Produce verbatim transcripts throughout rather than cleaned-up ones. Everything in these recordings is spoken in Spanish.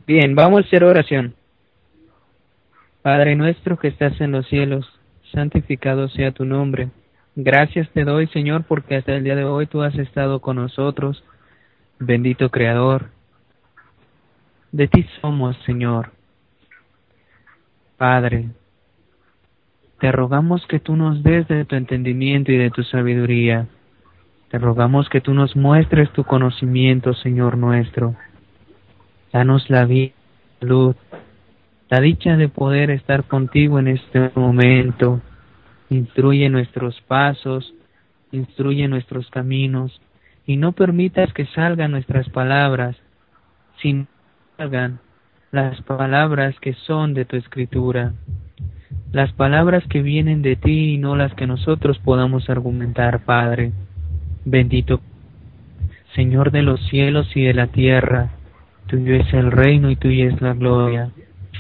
Bien, vamos a hacer oración. Padre nuestro que estás en los cielos, santificado sea tu nombre. Gracias te doy, Señor, porque hasta el día de hoy tú has estado con nosotros. Bendito Creador. De ti somos, Señor. Padre, te rogamos que tú nos des de tu entendimiento y de tu sabiduría. Te rogamos que tú nos muestres tu conocimiento, Señor nuestro. Danos la vida, la salud, la dicha de poder estar contigo en este momento. Instruye nuestros pasos, instruye nuestros caminos, y no permitas que salgan nuestras palabras, sino que salgan las palabras que son de tu escritura, las palabras que vienen de ti y no las que nosotros podamos argumentar, Padre. Bendito Señor de los cielos y de la tierra, tuyo es el reino y tuya es la gloria.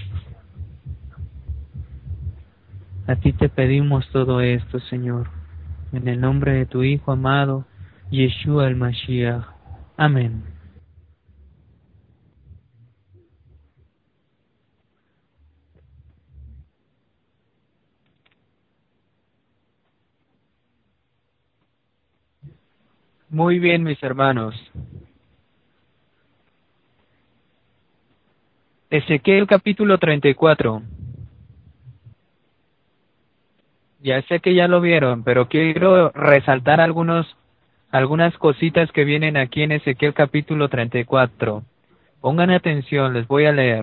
A ti te pedimos todo esto, Señor, en el nombre de tu Hijo amado, Yeshua el Mashiach. Amén. Muy bien, mis hermanos. Ezequiel capítulo treinta y cuatro. Ya sé que ya lo vieron, pero quiero resaltar algunos, algunas cositas que vienen aquí en Ezequiel capítulo treinta y cuatro. Pongan atención, les voy a leer.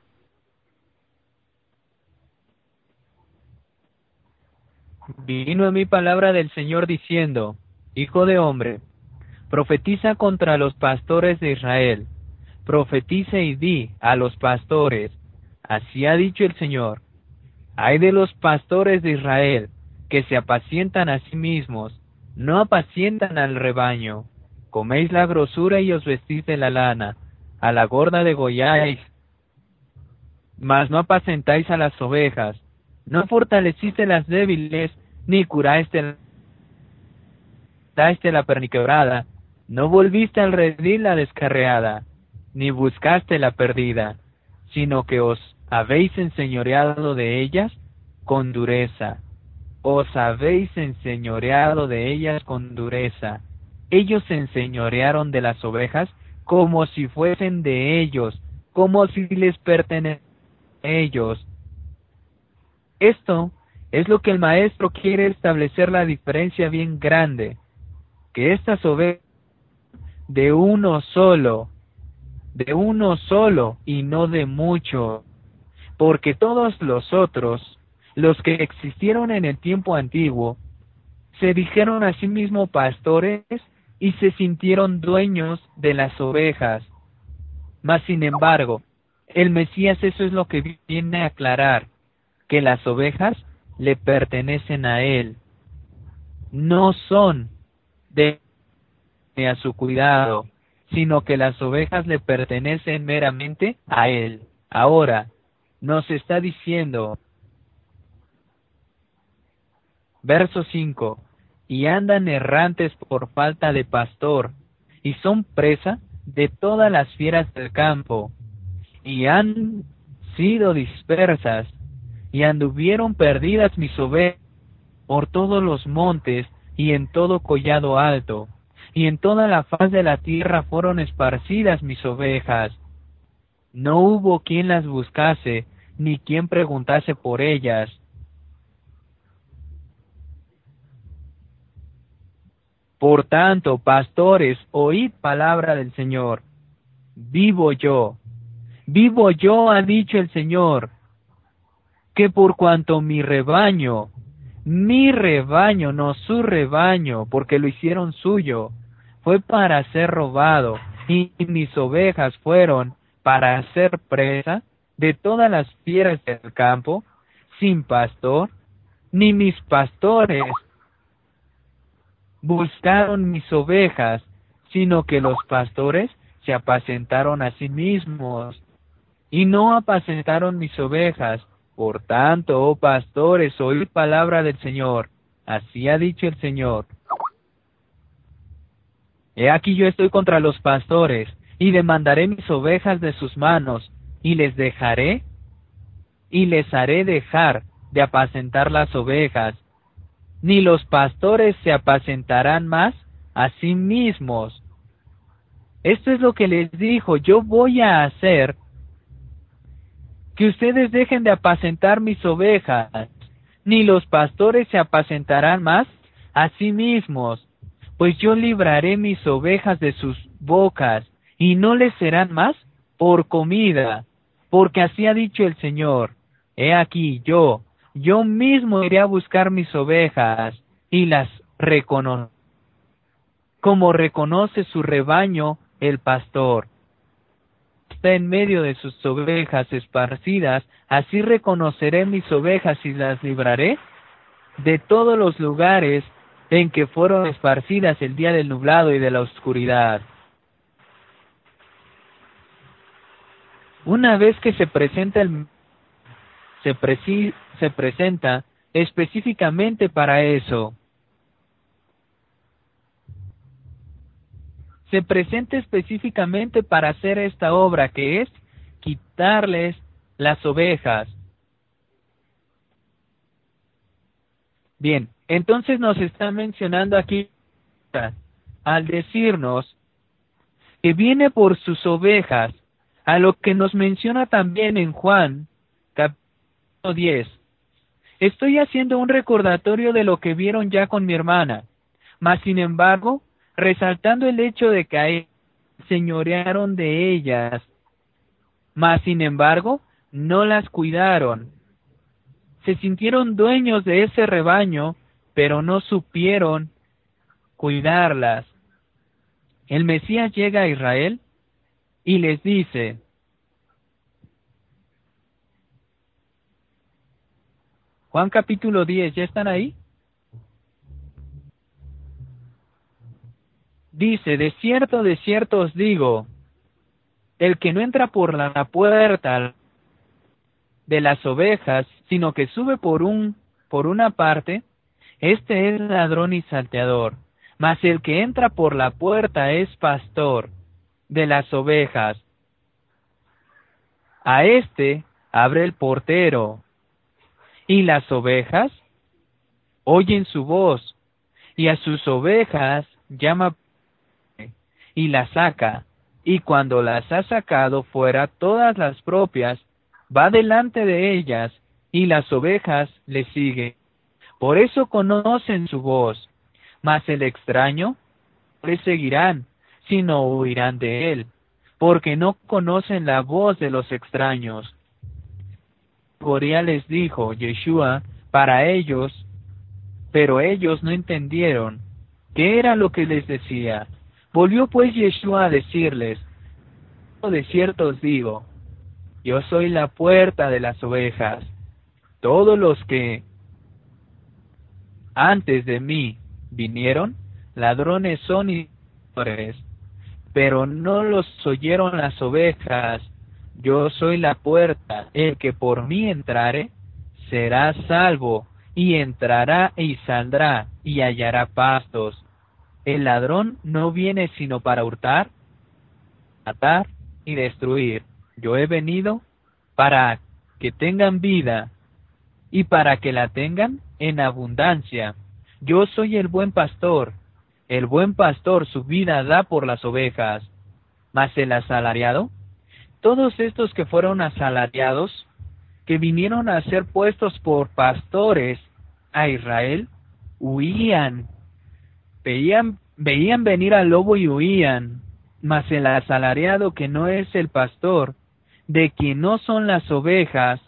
Vino a mí palabra del Señor diciendo, Hijo de hombre, profetiza contra los pastores de Israel. Profetiza y di a los pastores, así ha dicho el Señor. Ay de los pastores de Israel, que se apacientan a sí mismos, no apacientan al rebaño. Coméis la grosura y os vestís de la lana, a la gorda degolláis, mas no apacentáis a las ovejas. No fortaleciste las débiles, ni curaste la perniquebrada. No volviste al redil la descarriada, ni buscaste la perdida, sino que os habéis enseñoreado de ellas con dureza. Os habéis enseñoreado de ellas con dureza. Ellos se enseñorearon de las ovejas como si fuesen de ellos, como si les perteneciesen a ellos. Esto es lo que el maestro quiere establecer, la diferencia bien grande, que estas ovejas de uno solo, de uno solo y no de muchos, porque todos los otros, los que existieron en el tiempo antiguo, se dijeron a sí mismos pastores y se sintieron dueños de las ovejas. Mas sin embargo, el Mesías eso es lo que viene a aclarar, que las ovejas le pertenecen a él, no son de a su cuidado, sino que las ovejas le pertenecen meramente a él. Ahora, nos está diciendo, verso cinco, y andan errantes por falta de pastor, y son presa de todas las fieras del campo, y han sido dispersas, y anduvieron perdidas mis ovejas por todos los montes y en todo collado alto, y en toda la faz de la tierra fueron esparcidas mis ovejas. No hubo quien las buscase, ni quien preguntase por ellas. Por tanto, pastores, oíd palabra del Señor. Vivo yo, vivo yo, ha dicho el Señor, que por cuanto mi rebaño, mi rebaño, no su rebaño, porque lo hicieron suyo, fue para ser robado, y mis ovejas fueron para ser presa de todas las fieras del campo, sin pastor, ni mis pastores buscaron mis ovejas, sino que los pastores se apacentaron a sí mismos, y no apacentaron mis ovejas. Por tanto, oh pastores, oíd palabra del Señor. Así ha dicho el Señor. He aquí yo estoy contra los pastores, y demandaré mis ovejas de sus manos, y les dejaré, y les haré dejar de apacentar las ovejas, ni los pastores se apacentarán más a sí mismos. Esto es lo que les dijo: yo voy a hacer que ustedes dejen de apacentar mis ovejas, ni los pastores se apacentarán más a sí mismos, pues yo libraré mis ovejas de sus bocas, y no les serán más por comida, porque así ha dicho el Señor: he aquí yo, yo mismo iré a buscar mis ovejas, y las reconoceré, como reconoce su rebaño el pastor. Está en medio de sus ovejas esparcidas, así reconoceré mis ovejas y las libraré de todos los lugares en que fueron esparcidas el día del nublado y de la oscuridad. Una vez que se presenta el se, preci, se presenta específicamente para eso. Se presenta específicamente para hacer esta obra, que es quitarles las ovejas. Bien, entonces nos está mencionando aquí, al decirnos que viene por sus ovejas, a lo que nos menciona también en Juan, capítulo diez. Estoy haciendo un recordatorio de lo que vieron ya con mi hermana, mas sin embargo, resaltando el hecho de que a él señorearon de ellas, mas sin embargo, no las cuidaron. Se sintieron dueños de ese rebaño, pero no supieron cuidarlas. El Mesías llega a Israel y les dice: Juan capítulo diez, ¿ya están ahí? Dice: de cierto, de cierto os digo, el que no entra por la puerta de las ovejas, sino que sube por un por una parte, este es ladrón y salteador. Mas el que entra por la puerta es pastor de las ovejas. A este abre el portero, y las ovejas oyen su voz, y a sus ovejas llama y las saca, y cuando las ha sacado fuera todas las propias, va delante de ellas, y las ovejas le siguen. Por eso conocen su voz, mas el extraño no le seguirán, sino huirán de él, porque no conocen la voz de los extraños. Alegoría les dijo Yeshua para ellos, pero ellos no entendieron qué era lo que les decía. Volvió pues Yeshua a decirles: de cierto os digo, yo soy la puerta de las ovejas. Todos los que antes de mí vinieron, ladrones son y ladrones, pero no los oyeron las ovejas. Yo soy la puerta, el que por mí entrare, será salvo, y entrará y saldrá, y hallará pastos. El ladrón no viene sino para hurtar, matar y destruir. Yo he venido para que tengan vida, y para que la tengan en abundancia. Yo soy el buen pastor. El buen pastor su vida da por las ovejas. Mas el asalariado, todos estos que fueron asalariados, que vinieron a ser puestos por pastores a Israel, huían. Veían, veían venir al lobo y huían. Mas el asalariado, que no es el pastor, de quien no son las ovejas,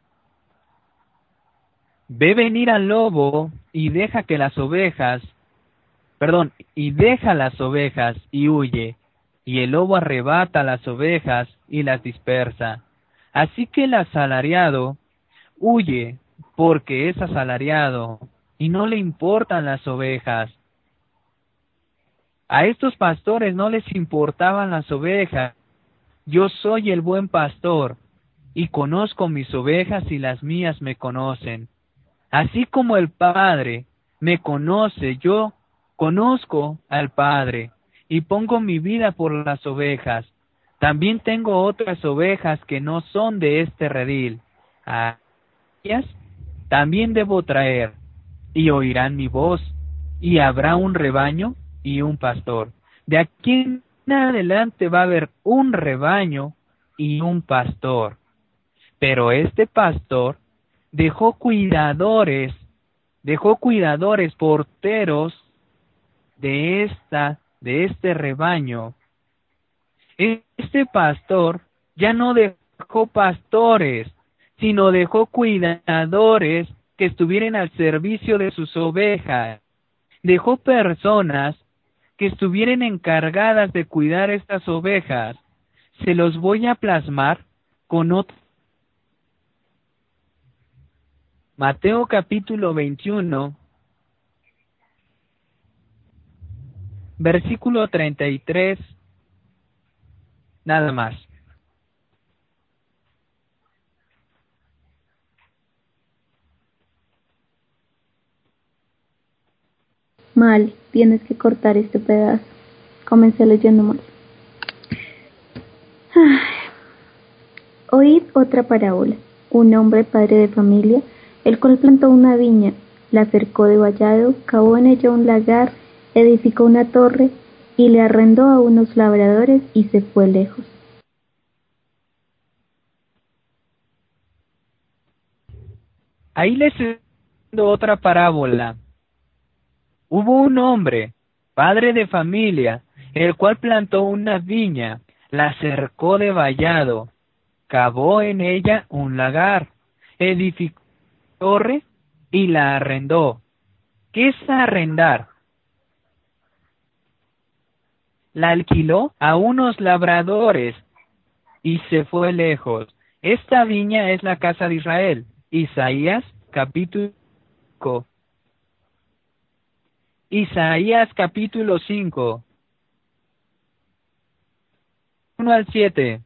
ve venir al lobo y deja que las ovejas, perdón, y deja las ovejas y huye, y el lobo arrebata las ovejas y las dispersa. Así que el asalariado huye porque es asalariado y no le importan las ovejas. A estos pastores no les importaban las ovejas. Yo soy el buen pastor y conozco mis ovejas y las mías me conocen. Así como el Padre me conoce, yo conozco al Padre y pongo mi vida por las ovejas. También tengo otras ovejas que no son de este redil. A ellas también debo traer, y oirán mi voz, y habrá un rebaño y un pastor. De aquí en adelante va a haber un rebaño y un pastor. Pero este pastor dejó cuidadores, dejó cuidadores, porteros de esta, de este rebaño. Este pastor ya no dejó pastores, sino dejó cuidadores que estuvieran al servicio de sus ovejas. Dejó personas que estuvieran encargadas de cuidar estas ovejas. Se los voy a plasmar con otro. Mateo capítulo veintiuno, versículo treinta y tres, nada más. Mal, tienes que cortar este pedazo. Comencé leyendo mal. Ay. Oíd otra parábola. Un hombre, padre de familia, el cual plantó una viña, la cercó de vallado, cavó en ella un lagar, edificó una torre y le arrendó a unos labradores y se fue lejos. Ahí les estoy dando otra parábola. Hubo un hombre, padre de familia, el cual plantó una viña, la cercó de vallado, cavó en ella un lagar, edificó una torre y la arrendó. ¿Qué es arrendar? La alquiló a unos labradores y se fue lejos. Esta viña es la casa de Israel. Isaías capítulo cinco. Isaías capítulo cinco. uno al siete.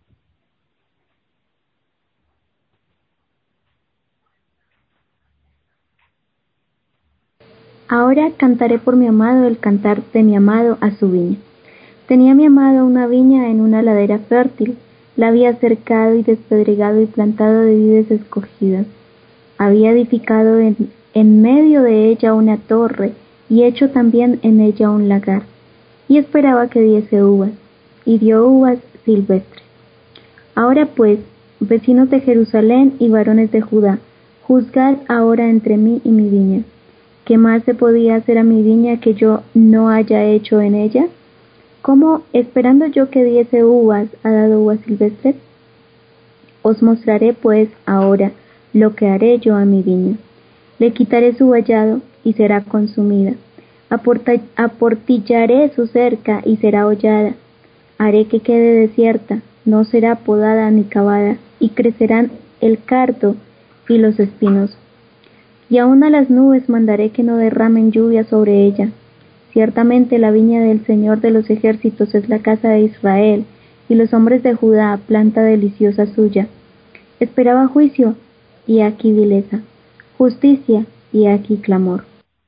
Ahora cantaré por mi amado el cantar de mi amado a su viña. Tenía mi amado una viña en una ladera fértil, la había cercado y despedregado y plantado de vides escogidas. Había edificado en, en medio de ella una torre y hecho también en ella un lagar, y esperaba que diese uvas, y dio uvas silvestres. Ahora pues, vecinos de Jerusalén y varones de Judá, juzgad ahora entre mí y mi viña. ¿Qué más se podía hacer a mi viña que yo no haya hecho en ella? ¿Cómo, esperando yo que diese uvas, ha dado uvas silvestres? Os mostraré pues ahora lo que haré yo a mi viña. Le quitaré su vallado y será consumida. Aporta, aportillaré su cerca y será hollada. Haré que quede desierta, no será podada ni cavada, y crecerán el cardo y los espinos. Y aun a las nubes mandaré que no derramen lluvia sobre ella. Ciertamente la viña del Señor de los ejércitos es la casa de Israel, y los hombres de Judá planta deliciosa suya. Esperaba juicio, y aquí vileza; justicia, y aquí clamor.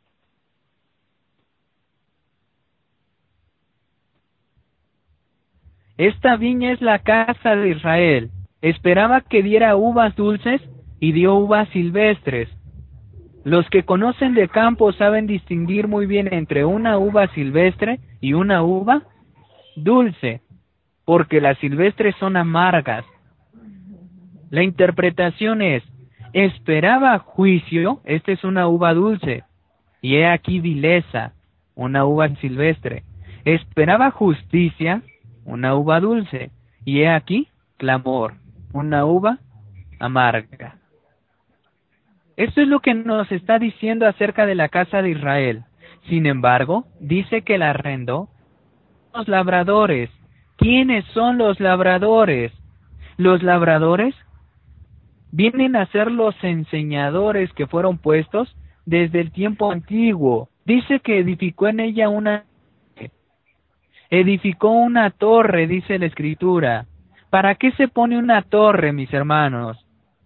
Esta viña es la casa de Israel. Esperaba que diera uvas dulces y dio uvas silvestres. Los que conocen de campo saben distinguir muy bien entre una uva silvestre y una uva dulce, porque las silvestres son amargas. La interpretación es: esperaba juicio, esta es una uva dulce, y he aquí vileza, una uva silvestre. Esperaba justicia, una uva dulce, y he aquí clamor, una uva amarga. Esto es lo que nos está diciendo acerca de la casa de Israel. Sin embargo, dice que la arrendó los labradores. ¿Quiénes son los labradores? Los labradores vienen a ser los enseñadores que fueron puestos desde el tiempo antiguo. Dice que edificó en ella una... Edificó una torre, dice la Escritura. ¿Para qué se pone una torre, mis hermanos?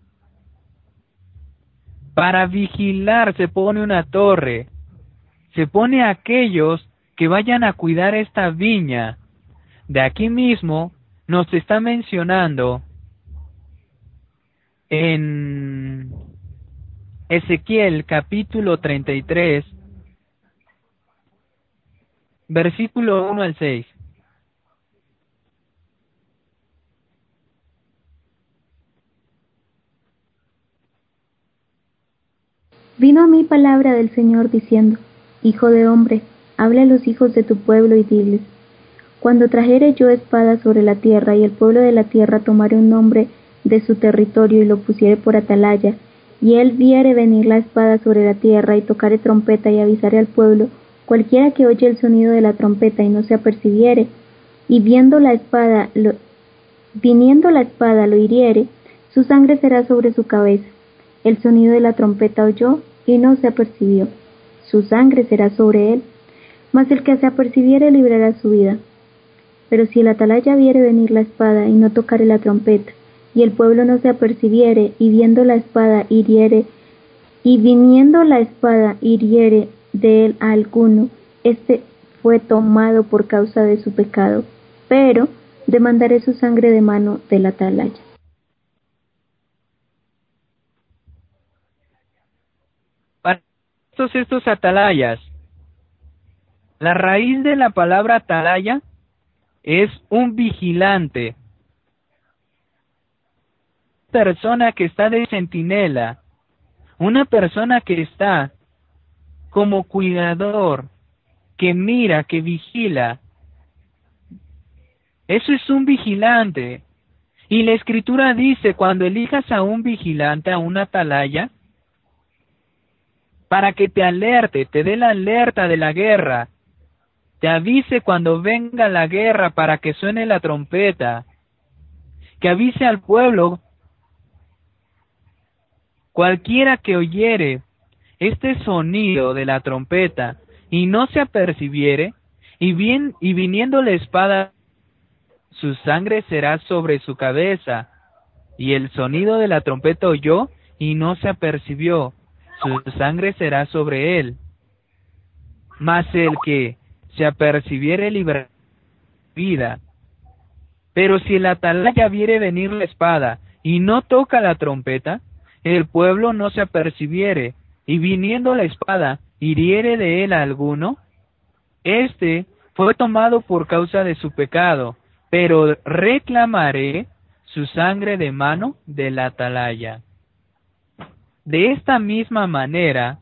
Para vigilar se pone una torre. Se pone a aquellos que vayan a cuidar esta viña. De aquí mismo nos está mencionando en Ezequiel capítulo treinta y tres, versículo uno al seis. Vino a mí palabra del Señor diciendo: Hijo de hombre, habla a los hijos de tu pueblo y diles: Cuando trajere yo espada sobre la tierra, y el pueblo de la tierra tomare un nombre de su territorio y lo pusiere por atalaya, y él viere venir la espada sobre la tierra, y tocare trompeta y avisare al pueblo, cualquiera que oye el sonido de la trompeta y no se apercibiere, y viendo la espada, lo, viniendo la espada lo hiriere, su sangre será sobre su cabeza. El sonido de la trompeta oyó y no se apercibió, su sangre será sobre él, mas el que se apercibiere librará su vida. Pero si el atalaya viere venir la espada y no tocare la trompeta, y el pueblo no se apercibiere, y viendo la espada hiriere, y viniendo la espada hiriere de él a alguno, este fue tomado por causa de su pecado, pero demandaré su sangre de mano del atalaya. Para todos estos atalayas, la raíz de la palabra atalaya es un vigilante, persona que está de centinela, una persona que está como cuidador, que mira, que vigila. Eso es un vigilante. Y la Escritura dice, cuando elijas a un vigilante, a una atalaya, para que te alerte, te dé la alerta de la guerra, te avise cuando venga la guerra para que suene la trompeta, que avise al pueblo, cualquiera que oyere este sonido de la trompeta y no se apercibiere, y bien y viniendo la espada, su sangre será sobre su cabeza. Y el sonido de la trompeta oyó y no se apercibió, su sangre será sobre él. Mas el que se apercibiere librará vida. Pero si el atalaya viere venir la espada y no toca la trompeta, el pueblo no se apercibiere, y viniendo la espada hiriere de él a alguno, este fue tomado por causa de su pecado, pero reclamaré su sangre de mano del atalaya. De esta misma manera,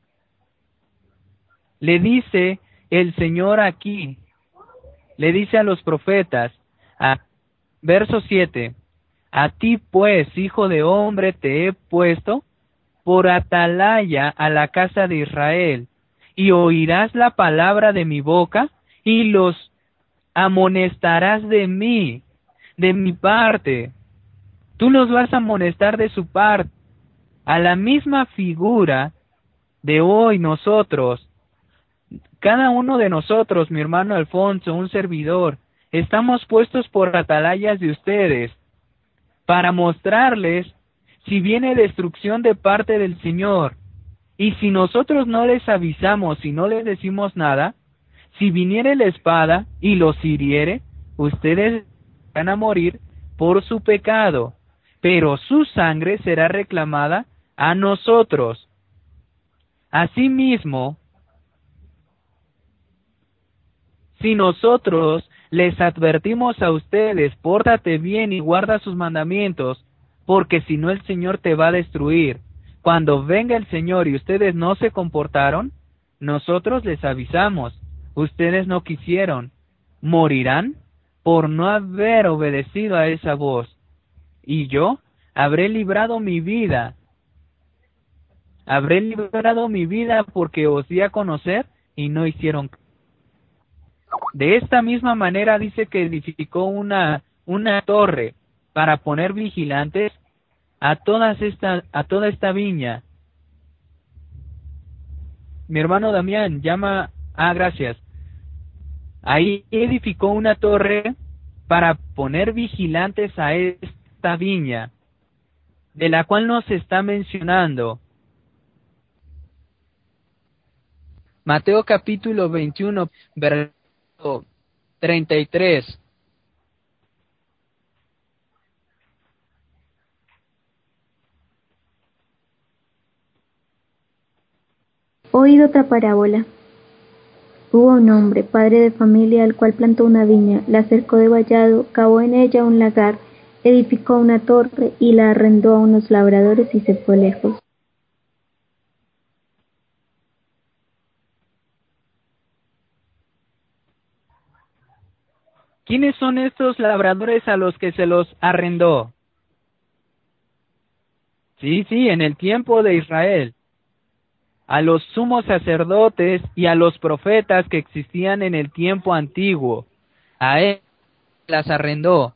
le dice el Señor aquí, le dice a los profetas, a verso siete, a ti pues, hijo de hombre, te he puesto por atalaya a la casa de Israel, y oirás la palabra de mi boca, y los amonestarás de mí, de mi parte. Tú los vas a amonestar de su parte, a la misma figura de hoy nosotros. Cada uno de nosotros, mi hermano Alfonso, un servidor, estamos puestos por atalayas de ustedes, para mostrarles si viene destrucción de parte del Señor. Y si nosotros no les avisamos y no les decimos nada, si viniere la espada y los hiriere, ustedes van a morir por su pecado, pero su sangre será reclamada a nosotros. Asimismo, si nosotros les advertimos a ustedes, pórtate bien y guarda sus mandamientos, porque si no el Señor te va a destruir. Cuando venga el Señor y ustedes no se comportaron, nosotros les avisamos, ustedes no quisieron, morirán por no haber obedecido a esa voz. Y yo habré librado mi vida, habré librado mi vida porque os di a conocer y no hicieron caso. De esta misma manera dice que edificó una, una torre para poner vigilantes a todas esta, a toda esta viña. Mi hermano Damián llama, ah, gracias. Ahí edificó una torre para poner vigilantes a esta viña, de la cual nos está mencionando Mateo capítulo veintiuno, versículo treinta y tres. Oíd otra parábola. Hubo un hombre, padre de familia, el cual plantó una viña, la cercó de vallado, cavó en ella un lagar, edificó una torre y la arrendó a unos labradores y se fue lejos. ¿Quiénes son estos labradores a los que se los arrendó? Sí, sí, en el tiempo de Israel. A los sumos sacerdotes y a los profetas que existían en el tiempo antiguo. A él las arrendó.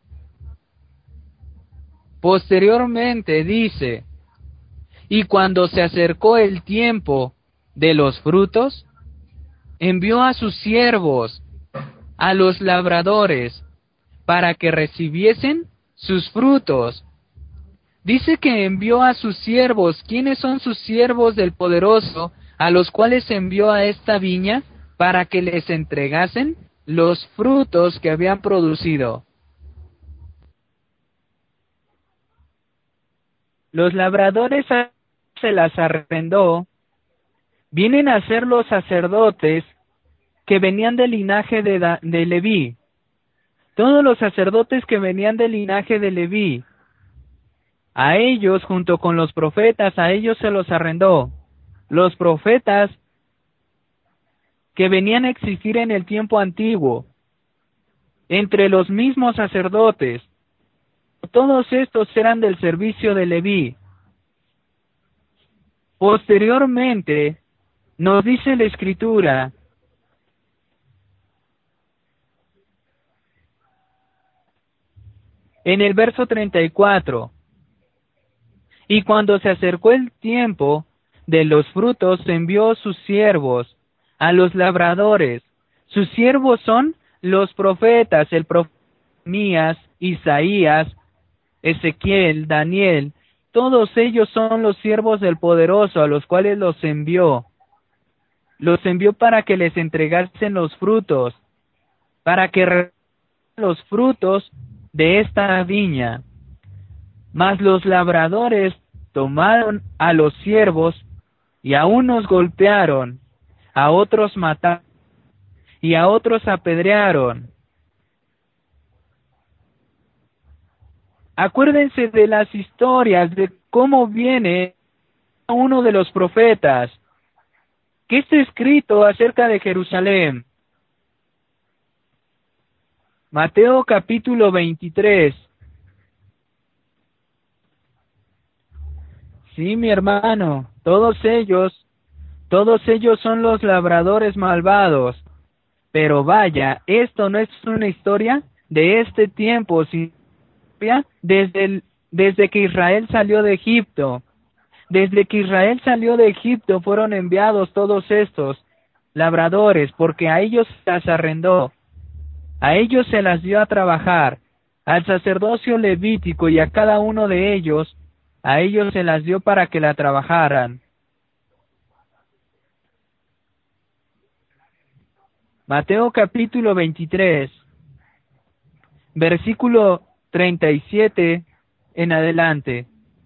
Posteriormente dice, y cuando se acercó el tiempo de los frutos, envió a sus siervos, a los labradores, para que recibiesen sus frutos. Dice que envió a sus siervos. ¿Quiénes son sus siervos del Poderoso, a los cuales envió a esta viña para que les entregasen los frutos que habían producido? Los labradores se las arrendó, vienen a ser los sacerdotes que venían del linaje de, da, de Leví. Todos los sacerdotes que venían del linaje de Leví, a ellos, junto con los profetas, a ellos se los arrendó. Los profetas que venían a existir en el tiempo antiguo, entre los mismos sacerdotes, todos estos eran del servicio de Leví. Posteriormente, nos dice la Escritura, en el verso treinta y cuatro, y cuando se acercó el tiempo de los frutos, envió sus siervos a los labradores. Sus siervos son los profetas, el profeta Mías, Isaías, Ezequiel, Daniel. Todos ellos son los siervos del Poderoso, a los cuales los envió. Los envió para que les entregasen los frutos, para que re- los frutos de esta viña. Mas los labradores tomaron a los siervos y a unos golpearon, a otros mataron y a otros apedrearon. Acuérdense de las historias de cómo viene uno de los profetas. ¿Qué está escrito acerca de Jerusalén? Mateo capítulo veintitrés. Sí, mi hermano, todos ellos, todos ellos son los labradores malvados. Pero vaya, esto no es una historia de este tiempo, sino desde, el, desde que Israel salió de Egipto. Desde que Israel salió de Egipto fueron enviados todos estos labradores, porque a ellos se las arrendó, a ellos se las dio a trabajar, al sacerdocio levítico y a cada uno de ellos, a ellos se las dio para que la trabajaran. Mateo capítulo veintitrés, versículo treinta y siete en adelante.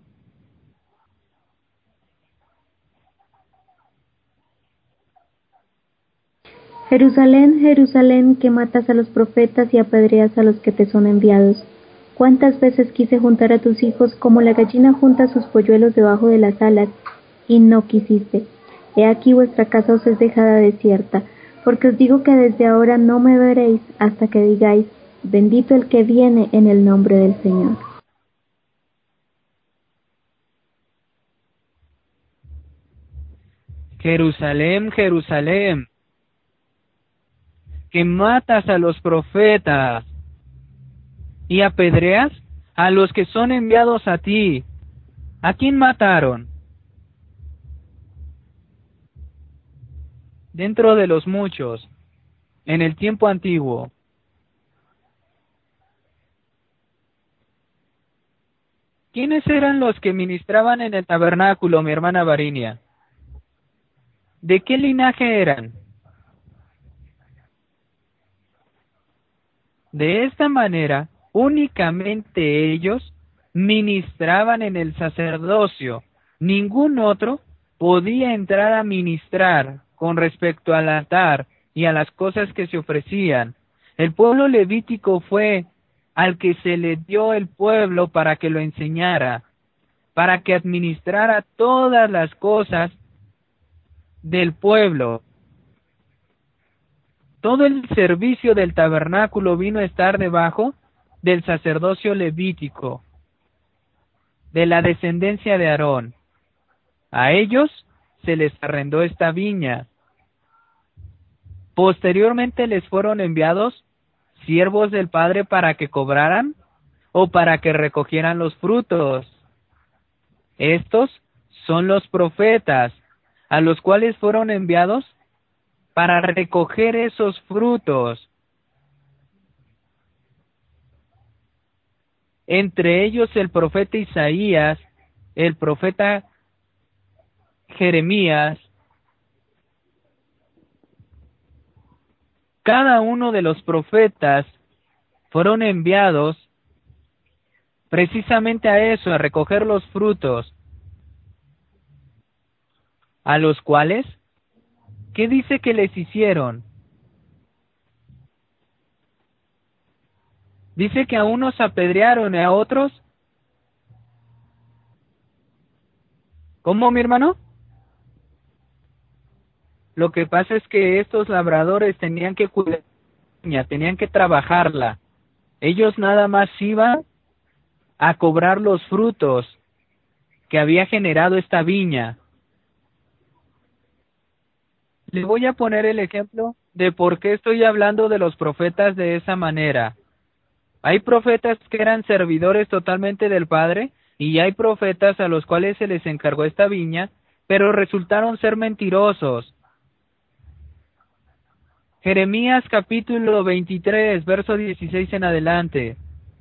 Jerusalén, Jerusalén, que matas a los profetas y apedreas a los que te son enviados. ¿Cuántas veces quise juntar a tus hijos como la gallina junta sus polluelos debajo de las alas, y no quisiste? He aquí vuestra casa os es dejada desierta, porque os digo que desde ahora no me veréis hasta que digáis, bendito el que viene en el nombre del Señor. Jerusalén, Jerusalén, que matas a los profetas y apedreas a los que son enviados a ti. ¿A quién mataron? Dentro de los muchos, en el tiempo antiguo. ¿Quiénes eran los que ministraban en el tabernáculo, mi hermana Varinia? ¿De qué linaje eran? De esta manera, únicamente ellos ministraban en el sacerdocio. Ningún otro podía entrar a ministrar con respecto al altar y a las cosas que se ofrecían. El pueblo levítico fue al que se le dio el pueblo para que lo enseñara, para que administrara todas las cosas del pueblo. Todo el servicio del tabernáculo vino a estar debajo del sacerdocio levítico, de la descendencia de Aarón. A ellos se les arrendó esta viña. Posteriormente les fueron enviados siervos del Padre para que cobraran o para que recogieran los frutos. Estos son los profetas, a los cuales fueron enviados para recoger esos frutos. Entre ellos el profeta Isaías, el profeta Jeremías. Cada uno de los profetas fueron enviados precisamente a eso, a recoger los frutos, a los cuales, ¿qué dice que les hicieron? Dice que a unos apedrearon y a otros. ¿Cómo, mi hermano? Lo que pasa es que estos labradores tenían que cuidar, tenían que trabajarla. Ellos nada más iban a cobrar los frutos que había generado esta viña. Le voy a poner el ejemplo de por qué estoy hablando de los profetas de esa manera. Hay profetas que eran servidores totalmente del Padre y hay profetas a los cuales se les encargó esta viña, pero resultaron ser mentirosos. Jeremías capítulo veintitrés, verso dieciséis en adelante.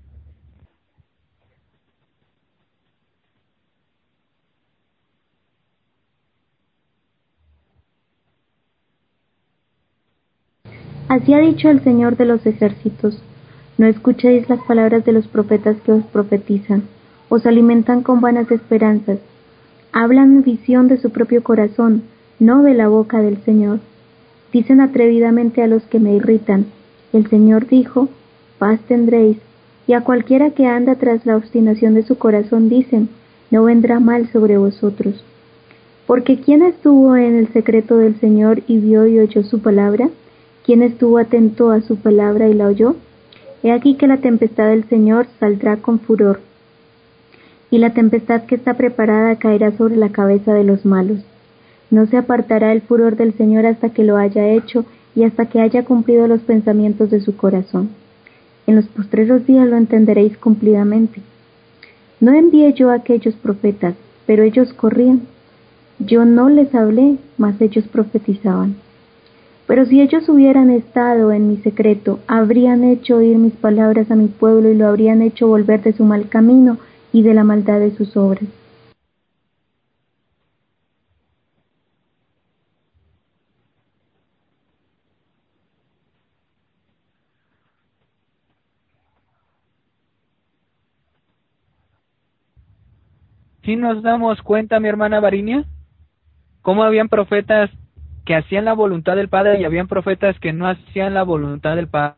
Así ha dicho el Señor de los ejércitos: no escuchéis las palabras de los profetas que os profetizan, os alimentan con vanas esperanzas, hablan visión de su propio corazón, no de la boca del Señor. Dicen atrevidamente a los que me irritan: el Señor dijo, paz tendréis, y a cualquiera que anda tras la obstinación de su corazón dicen, no vendrá mal sobre vosotros. Porque ¿quién estuvo en el secreto del Señor y vio y oyó su palabra? ¿Quién estuvo atento a su palabra y la oyó? He aquí que la tempestad del Señor saldrá con furor, y la tempestad que está preparada caerá sobre la cabeza de los malos. No se apartará el furor del Señor hasta que lo haya hecho y hasta que haya cumplido los pensamientos de su corazón. En los postreros días lo entenderéis cumplidamente. No envié yo a aquellos profetas, pero ellos corrían. Yo no les hablé, mas ellos profetizaban. Pero si ellos hubieran estado en mi secreto, habrían hecho oír mis palabras a mi pueblo y lo habrían hecho volver de su mal camino y de la maldad de sus obras. ¿Sí nos damos cuenta, mi hermana Varinia? ¿Cómo habían profetas que hacían la voluntad del Padre y habían profetas que no hacían la voluntad del Padre?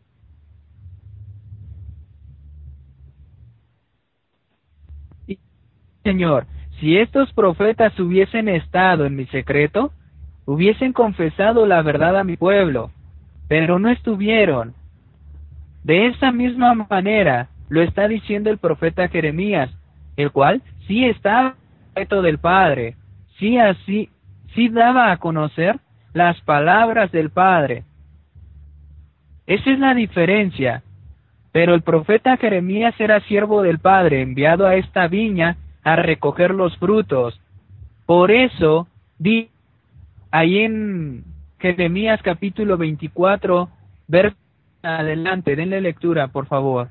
Y, Señor, si estos profetas hubiesen estado en mi secreto, hubiesen confesado la verdad a mi pueblo, pero no estuvieron. De esa misma manera lo está diciendo el profeta Jeremías, el cual sí estaba en el secreto del Padre, sí así, sí daba a conocer las palabras del Padre. Esa es la diferencia. Pero el profeta Jeremías era siervo del Padre, enviado a esta viña a recoger los frutos. Por eso, di ahí en Jeremías capítulo veinticuatro, verso adelante, denle lectura, por favor.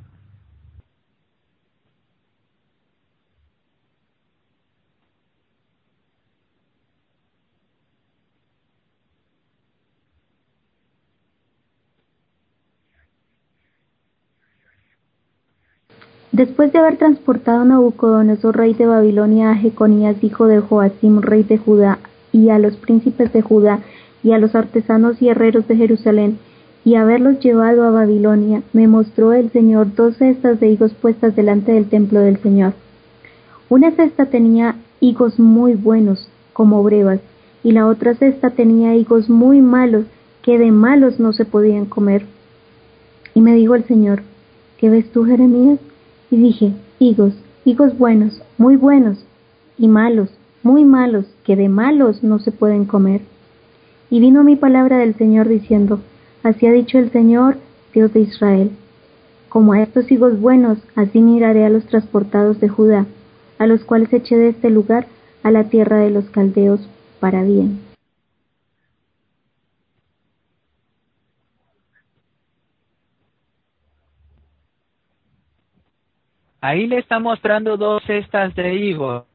Después de haber transportado a Nabucodonosor, rey de Babilonia, a Jeconías, hijo de Joacim, rey de Judá, y a los príncipes de Judá, y a los artesanos y herreros de Jerusalén, y haberlos llevado a Babilonia, me mostró el Señor dos cestas de higos puestas delante del templo del Señor. Una cesta tenía higos muy buenos, como brevas, y la otra cesta tenía higos muy malos, que de malos no se podían comer. Y me dijo el Señor: ¿qué ves tú, Jeremías? Y dije: higos, higos buenos, muy buenos, y malos, muy malos, que de malos no se pueden comer. Y vino mi palabra del Señor diciendo: así ha dicho el Señor, Dios de Israel: como a estos higos buenos, así miraré a los transportados de Judá, a los cuales eché de este lugar a la tierra de los caldeos para bien. Ahí le está mostrando dos cestas de higos.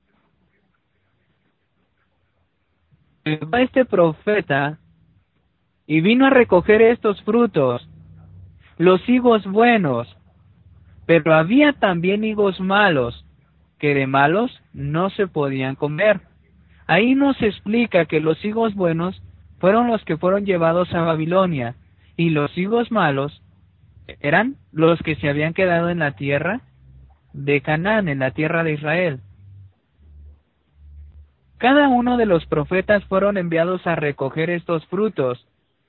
Va este profeta y vino a recoger estos frutos, los higos buenos, pero había también higos malos, que de malos no se podían comer. Ahí nos explica que los higos buenos fueron los que fueron llevados a Babilonia, y los higos malos eran los que se habían quedado en la tierra de Canaán, en la tierra de Israel. Cada uno de los profetas fueron enviados a recoger estos frutos,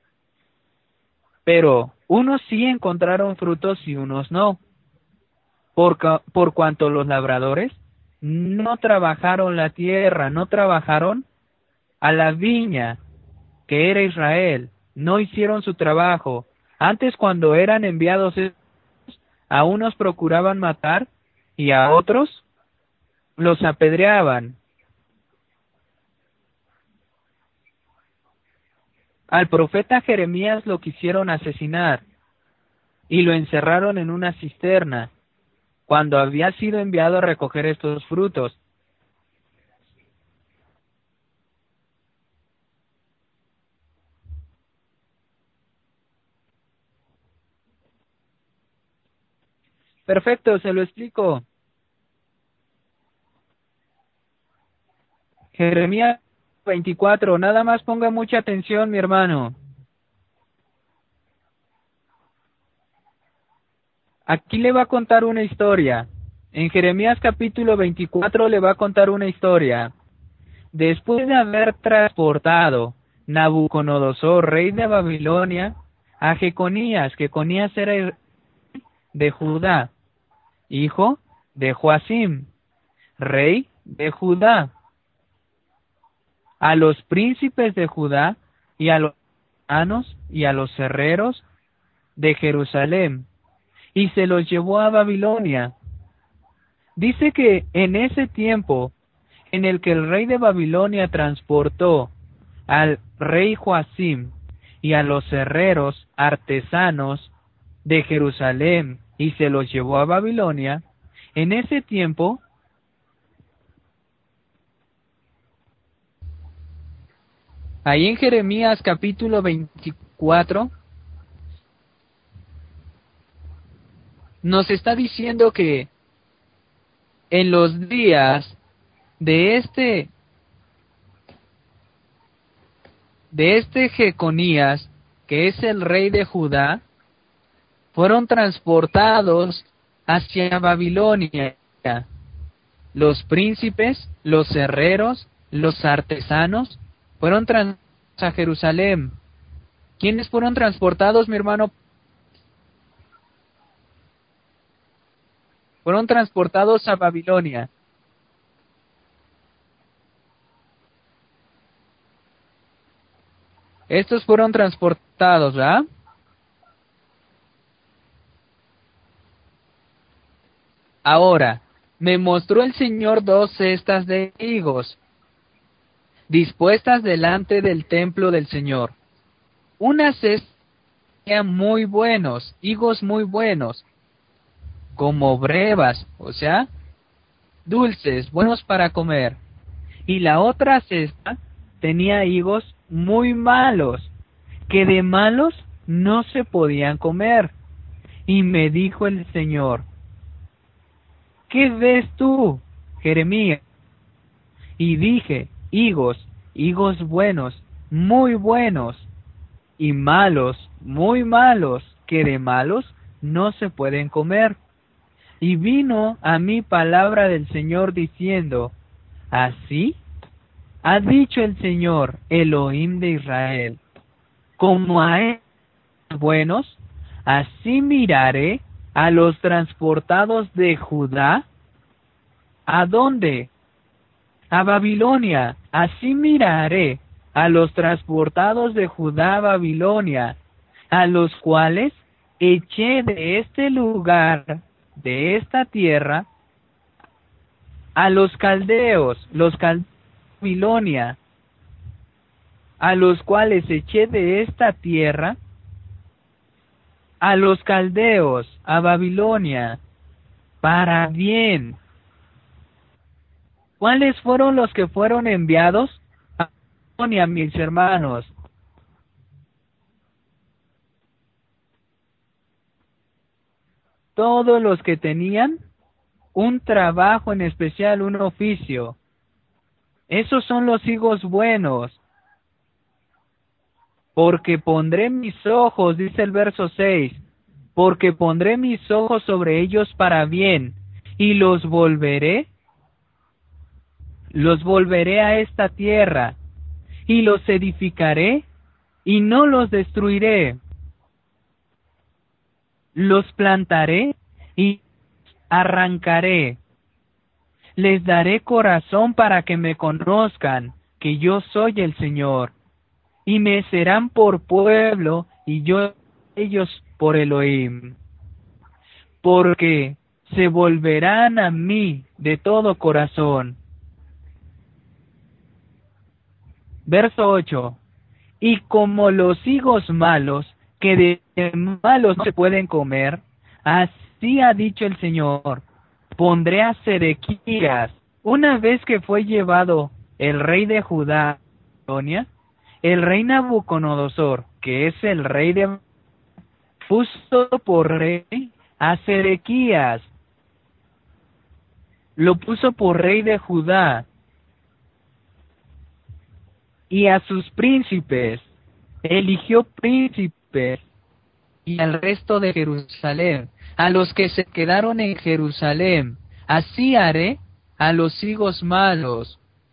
pero unos sí encontraron frutos y unos no, por, por cuanto los labradores no trabajaron la tierra, no trabajaron a la viña que era Israel, no hicieron su trabajo. Antes, cuando eran enviados, a unos procuraban matar y a otros los apedreaban. Al profeta Jeremías lo quisieron asesinar y lo encerraron en una cisterna cuando había sido enviado a recoger estos frutos. Perfecto, se lo explico. Jeremías veinticuatro, nada más ponga mucha atención, mi hermano. Aquí le va a contar una historia. En Jeremías capítulo veinticuatro le va a contar una historia. Después de haber transportado Nabucodonosor, rey de Babilonia, a Jeconías, Jeconías era de Judá, hijo de Joacim, rey de Judá, a los príncipes de Judá y a los ancianos y a los herreros de Jerusalén, y se los llevó a Babilonia. Dice que en ese tiempo en el que el rey de Babilonia transportó al rey Joacim y a los herreros artesanos de Jerusalén y se los llevó a Babilonia, en ese tiempo ahí en Jeremías capítulo veinticuatro nos está diciendo que en los días de este de este Jeconías, que es el rey de Judá, fueron transportados hacia Babilonia los príncipes, los herreros, los artesanos, fueron transportados a Jerusalén. ¿Quiénes fueron transportados, mi hermano? Fueron transportados a Babilonia. Estos fueron transportados, ¿verdad? Ahora, me mostró el Señor dos cestas de higos, dispuestas delante del templo del Señor. Una cesta tenía muy buenos, higos muy buenos, como brevas, o sea, dulces, buenos para comer. Y la otra cesta tenía higos muy malos, que de malos no se podían comer. Y me dijo el Señor: ¿qué ves tú, Jeremías? Y dije, higos, higos buenos, muy buenos, y malos, muy malos, que de malos no se pueden comer. Y vino a mí palabra del Señor diciendo, así ha dicho el Señor, Elohim de Israel, como a ellos buenos, así miraré a los transportados de Judá. ¿A dónde? A Babilonia. Así miraré a los transportados de Judá a Babilonia, a los cuales eché de este lugar, de esta tierra, a los caldeos, los caldeos de Babilonia, a los cuales eché de esta tierra, a los caldeos, a Babilonia, para bien. ¿Cuáles fueron los que fueron enviados a Babilonia, mis hermanos? Todos los que tenían un trabajo en especial, un oficio. Esos son los higos buenos. Porque pondré mis ojos, dice el verso seis, porque pondré mis ojos sobre ellos para bien, y los volveré, los volveré a esta tierra, y los edificaré, y no los destruiré. Los plantaré, y arrancaré. Les daré corazón para que me conozcan, que yo soy el Señor. Y me serán por pueblo, y yo ellos por Elohim. Porque se volverán a mí de todo corazón. Verso ocho. Y como los higos malos, que de malos no se pueden comer, así ha dicho el Señor, pondré a Sedequías, una vez que fue llevado el rey de Judá a Babilonia, el rey Nabucodonosor, que es el rey de, puso por rey a Sedequías, lo puso por rey de Judá, y a sus príncipes, eligió príncipes, y al resto de Jerusalén, a los que se quedaron en Jerusalén, así haré a los higos malos,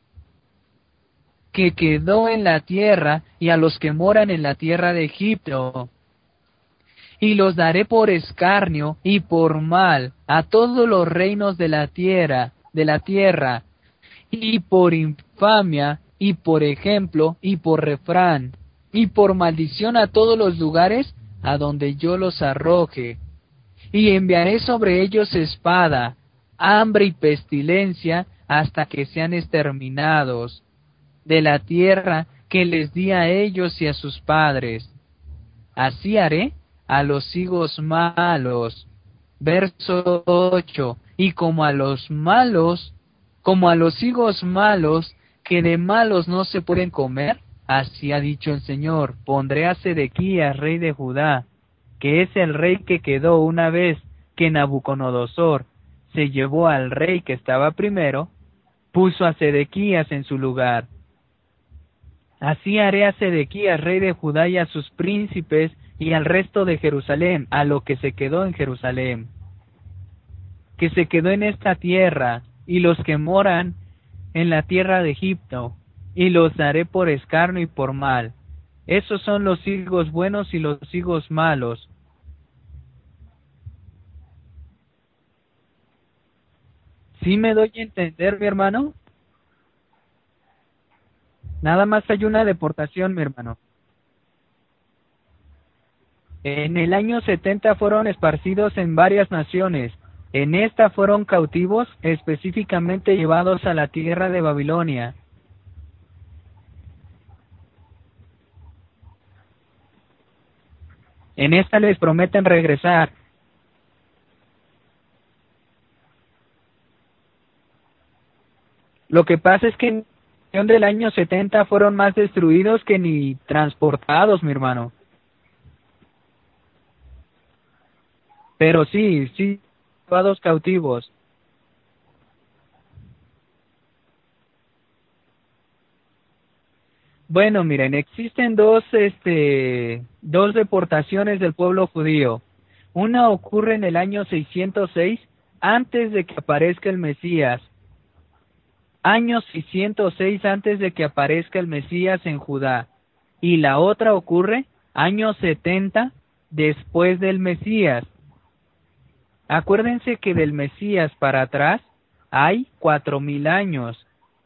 que quedó en la tierra, y a los que moran en la tierra de Egipto. Y los daré por escarnio y por mal a todos los reinos de la tierra, de la tierra, y por infamia, y por ejemplo, y por refrán, y por maldición a todos los lugares a donde yo los arroje. Y enviaré sobre ellos espada, hambre y pestilencia, hasta que sean exterminados de la tierra que les di a ellos y a sus padres. Así haré a los higos malos. Verso ocho. Y como a los malos, como a los higos malos, que de malos no se pueden comer, así ha dicho el Señor, pondré a Sedequías, rey de Judá, que es el rey que quedó una vez que Nabucodonosor se llevó al rey que estaba primero, puso a Sedequías en su lugar. Así haré a Sedequías, rey de Judá, y a sus príncipes, y al resto de Jerusalén, a lo que se quedó en Jerusalén, que se quedó en esta tierra, y los que moran en la tierra de Egipto, y los daré por escarnio y por mal. Esos son los higos buenos y los higos malos. ¿Sí me doy a entender, mi hermano? Nada más hay una deportación, mi hermano. En el año setenta fueron esparcidos en varias naciones. En esta fueron cautivos, específicamente llevados a la tierra de Babilonia. En esta les prometen regresar. Lo que pasa es que en la del año setenta fueron más destruidos que ni transportados, mi hermano. Pero sí, sí, llevados cautivos. Bueno, miren, existen dos, este, dos deportaciones del pueblo judío. Una ocurre en el año seiscientos seis, antes de que aparezca el Mesías. Año seiscientos seis antes de que aparezca el Mesías en Judá. Y la otra ocurre año setenta después del Mesías. Acuérdense que del Mesías para atrás hay cuatro mil años.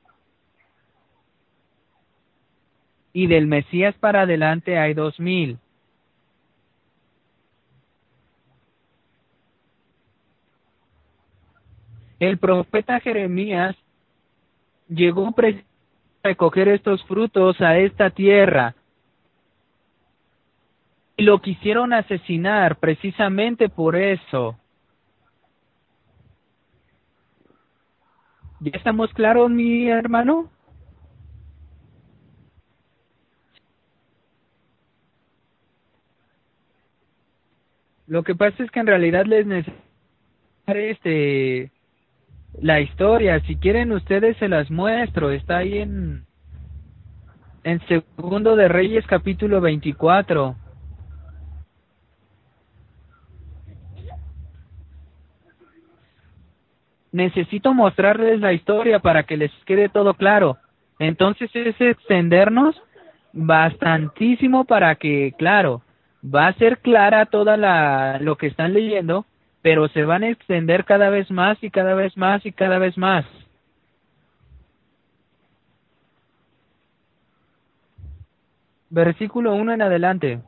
Y del Mesías para adelante hay dos mil. El profeta Jeremías llegó a recoger estos frutos a esta tierra y lo quisieron asesinar precisamente por eso. ¿Ya estamos claros, mi hermano? Lo que pasa es que en realidad les necesito este la historia. Si quieren ustedes se las muestro. Está ahí en en Segundo de Reyes capítulo veinticuatro. Necesito mostrarles la historia para que les quede todo claro. Entonces es extendernos bastantísimo para que, claro, va a ser clara toda la lo que están leyendo, pero se van a extender cada vez más y cada vez más y cada vez más. Versículo uno en adelante.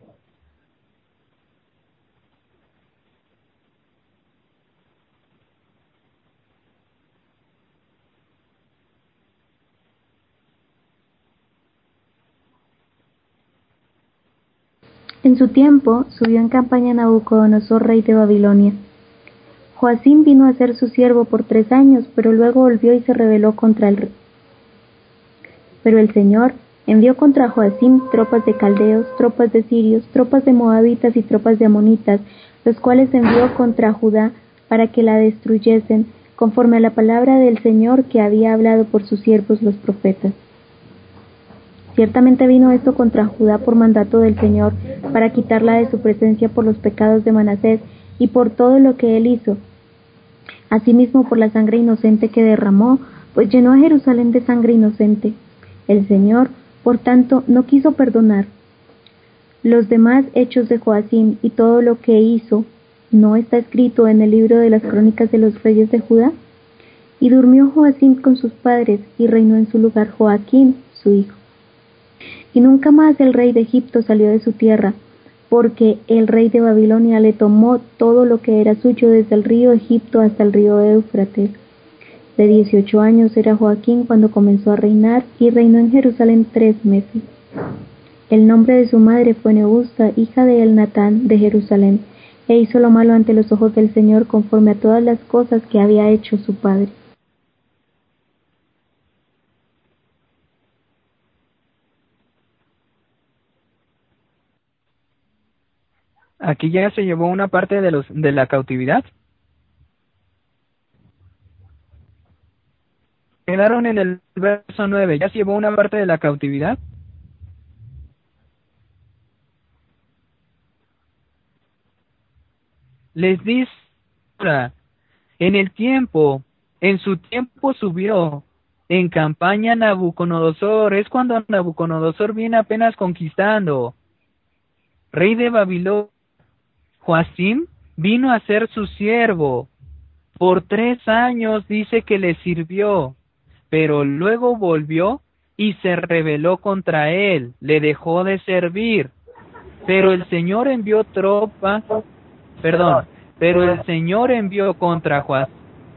En su tiempo subió en campaña Nabucodonosor, rey de Babilonia. Joacim vino a ser su siervo por tres años, pero luego volvió y se rebeló contra el rey. Pero el Señor envió contra Joacim tropas de caldeos, tropas de sirios, tropas de moabitas y tropas de amonitas, los cuales envió contra Judá para que la destruyesen, conforme a la palabra del Señor que había hablado por sus siervos los profetas. Ciertamente vino esto contra Judá por mandato del Señor, para quitarla de su presencia por los pecados de Manasés y por todo lo que él hizo. Asimismo por la sangre inocente que derramó, pues llenó a Jerusalén de sangre inocente. El Señor, por tanto, no quiso perdonar. Los demás hechos de Joacim y todo lo que hizo, ¿no está escrito en el libro de las crónicas de los reyes de Judá? Y durmió Joacim con sus padres, y reinó en su lugar Joaquín, su hijo. Y nunca más el rey de Egipto salió de su tierra, porque el rey de Babilonia le tomó todo lo que era suyo desde el río Egipto hasta el río Éufrates. De dieciocho años era Joaquín cuando comenzó a reinar, y reinó en Jerusalén tres meses. El nombre de su madre fue Nehusta, hija de Elnatán, de Jerusalén, e hizo lo malo ante los ojos del Señor conforme a todas las cosas que había hecho su padre. Aquí ya se llevó una parte de los de la cautividad. Quedaron en el verso nueve. ¿Ya se llevó una parte de la cautividad? Les dice, en el tiempo, en su tiempo subió en campaña Nabucodonosor. Es cuando Nabucodonosor viene apenas conquistando. Rey de Babilonia. Joacim vino a ser su siervo. Por tres años dice que le sirvió, pero luego volvió y se rebeló contra él, le dejó de servir. Pero el Señor envió tropas, perdón, pero el Señor envió contra Joacim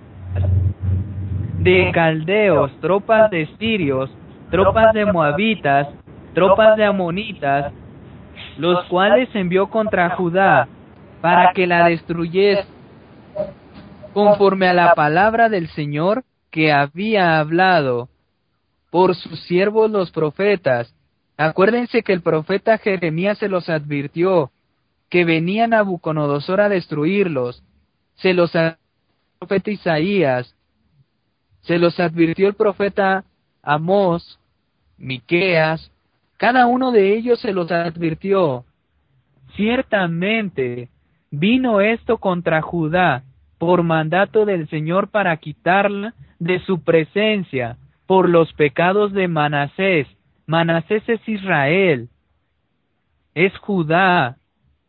de caldeos, tropas de sirios, tropas de moabitas, tropas de amonitas, los cuales envió contra Judá para que la destruyese, conforme a la palabra del Señor que había hablado por sus siervos los profetas. Acuérdense que el profeta Jeremías se los advirtió, que venía Nabucodonosor a destruirlos. Se los advirtió el profeta Isaías, se los advirtió el profeta Amós, Miqueas, Cada uno de ellos se los advirtió. Ciertamente vino esto contra Judá por mandato del Señor para quitarla de su presencia por los pecados de Manasés. Manasés es Israel, es Judá,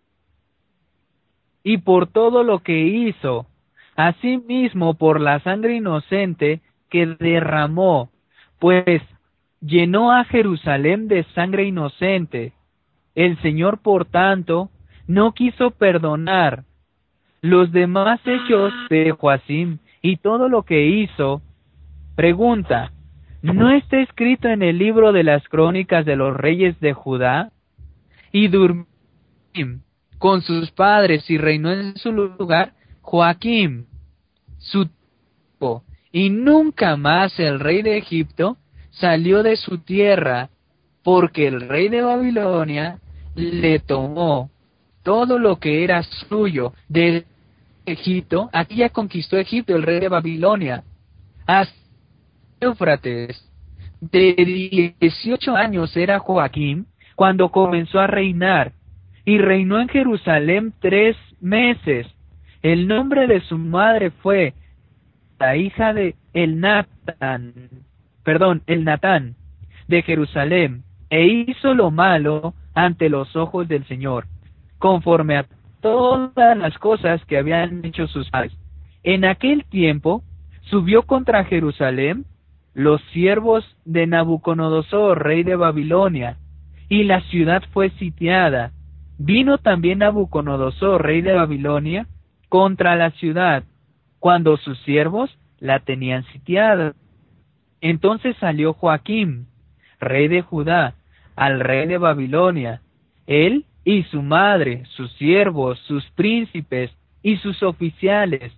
y por todo lo que hizo, asimismo por la sangre inocente que derramó, pues llenó a Jerusalén de sangre inocente. El Señor, por tanto, no quiso perdonar los demás hechos de Joacim y todo lo que hizo. Pregunta, ¿no está escrito en el libro de las crónicas de los reyes de Judá? Y durmió con sus padres y reinó en su lugar Joaquim, su tipo, y nunca más el rey de Egipto salió de su tierra, porque el rey de Babilonia le tomó todo lo que era suyo de Egipto. Aquí ya conquistó Egipto el rey de Babilonia, hasta Éufrates. De dieciocho años era Joaquim cuando comenzó a reinar, y reinó en Jerusalén tres meses. El nombre de su madre fue la hija de el Natán, perdón, el Natán de Jerusalén, e hizo lo malo ante los ojos del Señor, conforme a todas las cosas que habían hecho sus padres. En aquel tiempo subió contra Jerusalén los siervos de Nabucodonosor, rey de Babilonia, y la ciudad fue sitiada. Vino también Nabucodonosor, rey de Babilonia, contra la ciudad, cuando sus siervos la tenían sitiada. Entonces salió Joaquim, rey de Judá, al rey de Babilonia, él y su madre, sus siervos, sus príncipes y sus oficiales,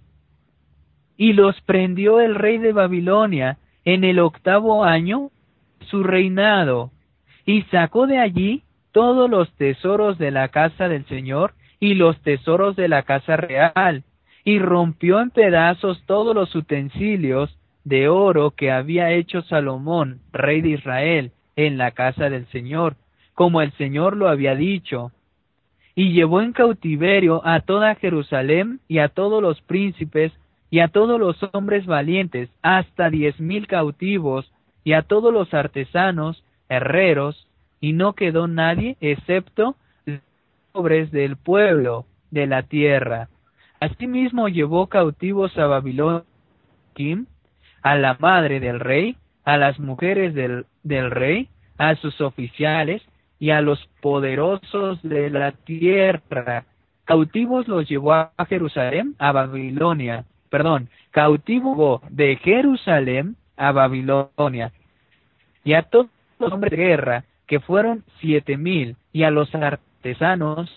y los prendió el rey de Babilonia en el octavo año de su reinado, y sacó de allí todos los tesoros de la casa del Señor y los tesoros de la casa real, y rompió en pedazos todos los utensilios de oro que había hecho Salomón, rey de Israel, en la casa del Señor, como el Señor lo había dicho. Y llevó en cautiverio a toda Jerusalén y a todos los príncipes y a todos los hombres valientes, hasta diez mil cautivos, y a todos los artesanos, herreros, y no quedó nadie excepto los pobres del pueblo de la tierra. Asimismo llevó cautivos a Babilonia, a la madre del rey, a las mujeres del, del rey, a sus oficiales y a los poderosos de la tierra. Cautivos los llevó a Jerusalén, a Babilonia, perdón, cautivo de Jerusalén a Babilonia, y a todos los hombres de guerra, que fueron siete mil, y a los artesanos,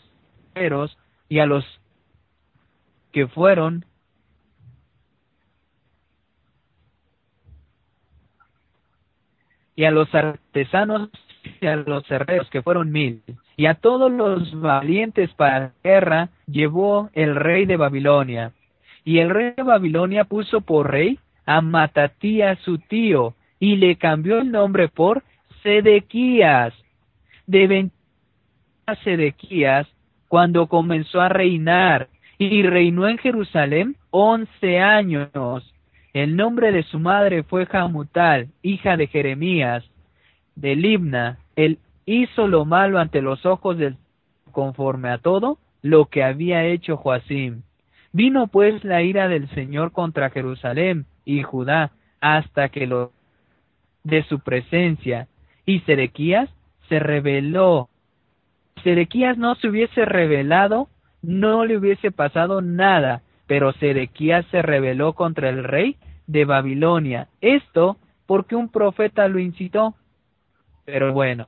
y a los que fueron y a los artesanos y a los herreros, que fueron mil, y a todos los valientes para la guerra llevó el rey de Babilonia. Y el rey de Babilonia puso por rey a Matatías su tío, y le cambió el nombre por Sedequías. De veinte a Sedequías cuando comenzó a reinar, y reinó en Jerusalén once años. El nombre de su madre fue Hamutal, hija de Jeremías, de Libna. Él hizo lo malo ante los ojos del conforme a todo lo que había hecho Joacim. Vino pues la ira del Señor contra Jerusalén y Judá hasta que lo de su presencia, y Sedequías se rebeló. Si Sedequías no se hubiese rebelado, no le hubiese pasado nada, pero Sedequías se rebeló contra el rey de Babilonia. Esto porque un profeta lo incitó. Pero bueno.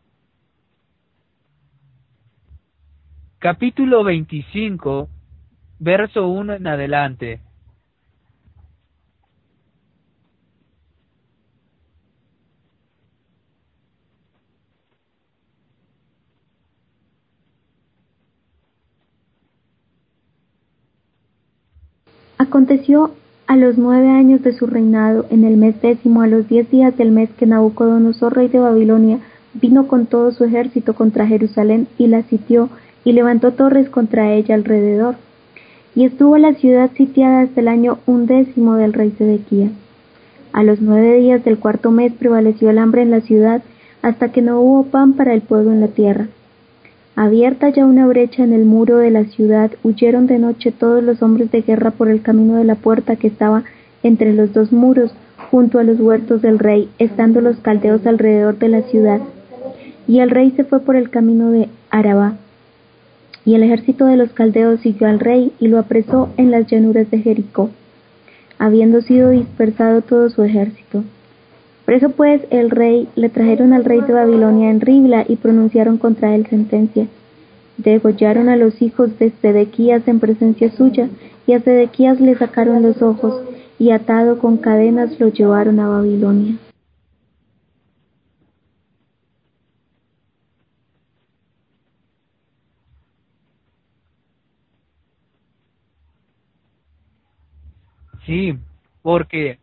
Capítulo veinticinco, verso uno en adelante. Aconteció a los nueve años de su reinado, en el mes décimo, a los diez días del mes, que Nabucodonosor, rey de Babilonia, vino con todo su ejército contra Jerusalén y la sitió y levantó torres contra ella alrededor. Y estuvo la ciudad sitiada hasta el año undécimo del rey Sedequías. A los nueve días del cuarto mes prevaleció el hambre en la ciudad hasta que no hubo pan para el pueblo en la tierra. Abierta ya una brecha en el muro de la ciudad, huyeron de noche todos los hombres de guerra por el camino de la puerta que estaba entre los dos muros, junto a los huertos del rey, estando los caldeos alrededor de la ciudad. Y el rey se fue por el camino de Arabá. Y el ejército de los caldeos siguió al rey y lo apresó en las llanuras de Jericó, habiendo sido dispersado todo su ejército. Preso pues el rey, le trajeron al rey de Babilonia en Ribla y pronunciaron contra él sentencia. Degollaron a los hijos de Sedequías en presencia suya, y a Sedequías le sacaron los ojos, y atado con cadenas lo llevaron a Babilonia. Sí, porque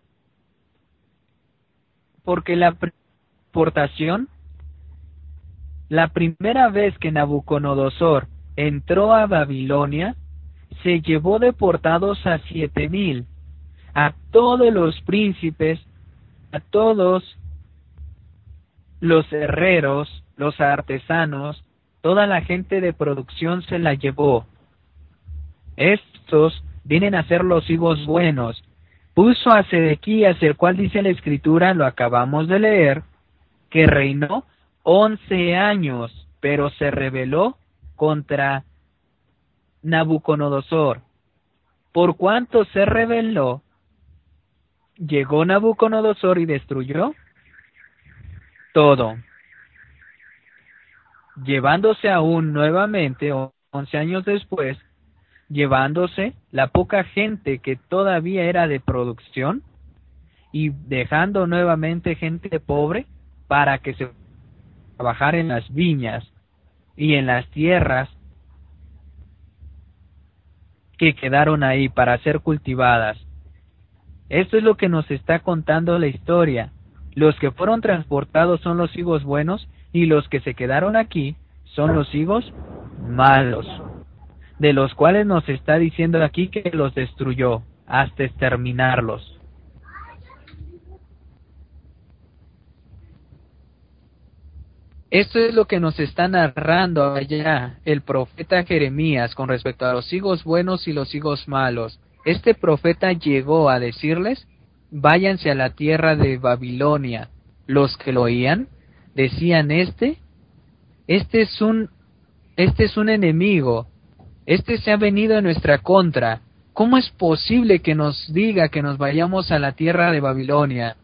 porque la deportación, la primera vez que Nabucodonosor entró a Babilonia, se llevó deportados a siete mil, a todos los príncipes, a todos los herreros, los artesanos, toda la gente de producción se la llevó. Estos vienen a ser los hijos buenos. Puso a Sedequías, el cual dice la Escritura, lo acabamos de leer, que reinó once años, pero se rebeló contra Nabucodonosor. Por cuanto se rebeló, llegó Nabucodonosor y destruyó todo, llevándose aún nuevamente, once años después, llevándose la poca gente que todavía era de producción y dejando nuevamente gente pobre para que se trabajara en las viñas y en las tierras que quedaron ahí para ser cultivadas. Esto es lo que nos está contando la historia. Los que fueron transportados son los higos buenos y los que se quedaron aquí son los higos malos, de los cuales nos está diciendo aquí que los destruyó hasta exterminarlos. Esto es lo que nos está narrando allá el profeta Jeremías con respecto a los higos buenos y los higos malos. Este profeta llegó a decirles, váyanse a la tierra de Babilonia. Los que lo oían decían, este, este es un, este es un enemigo, este se ha venido en nuestra contra. ¿Cómo es posible que nos diga que nos vayamos a la tierra de Babilonia?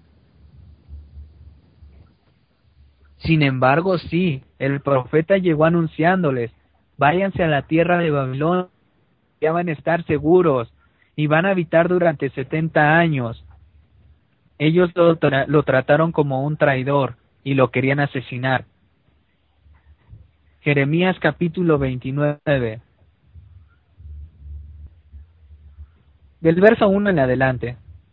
Sin embargo, sí, el profeta llegó anunciándoles, váyanse a la tierra de Babilonia, ya van a estar seguros y van a habitar durante setenta años. Ellos lo, tra lo trataron como un traidor y lo querían asesinar. Jeremías capítulo veintinueve, del verso uno en adelante.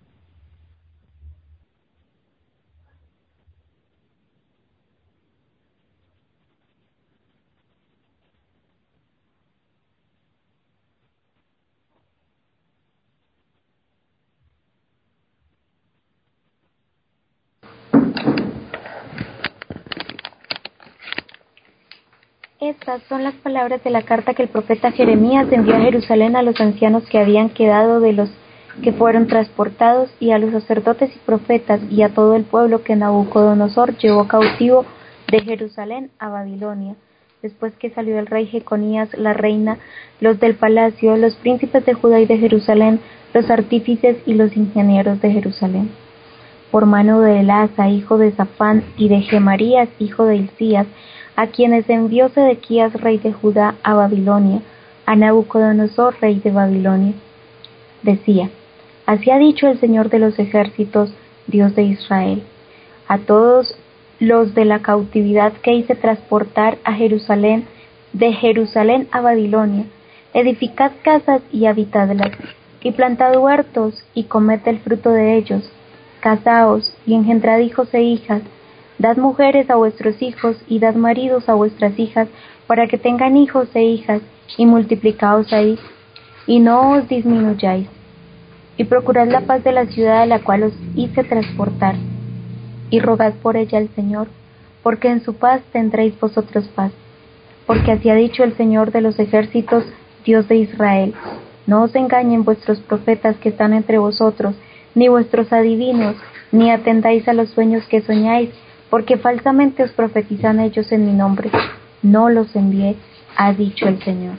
Estas son las palabras de la carta que el profeta Jeremías envió a Jerusalén a los ancianos que habían quedado de los que fueron transportados, y a los sacerdotes y profetas, y a todo el pueblo que Nabucodonosor llevó cautivo de Jerusalén a Babilonia, después que salió el rey Jeconías, la reina, los del palacio, los príncipes de Judá y de Jerusalén, los artífices y los ingenieros de Jerusalén. Por mano de Elasa, hijo de Safán, y de Gemarías, hijo de Hilcías, a quienes envió Sedequías, rey de Judá, a Babilonia, a Nabucodonosor, rey de Babilonia. Decía, así ha dicho el Señor de los ejércitos, Dios de Israel, a todos los de la cautividad que hice transportar a Jerusalén, de Jerusalén a Babilonia, edificad casas y habitadlas, y plantad huertos y comed el fruto de ellos, casaos y engendrad hijos e hijas, Dad mujeres a vuestros hijos y dad maridos a vuestras hijas, para que tengan hijos e hijas, y multiplicaos ahí, y no os disminuyáis. Y procurad la paz de la ciudad a la cual os hice transportar, y rogad por ella al Señor, porque en su paz tendréis vosotros paz. Porque así ha dicho el Señor de los ejércitos, Dios de Israel: no os engañen vuestros profetas que están entre vosotros, ni vuestros adivinos, ni atendáis a los sueños que soñáis, porque falsamente os profetizan ellos en mi nombre. No los envié, ha dicho el Señor.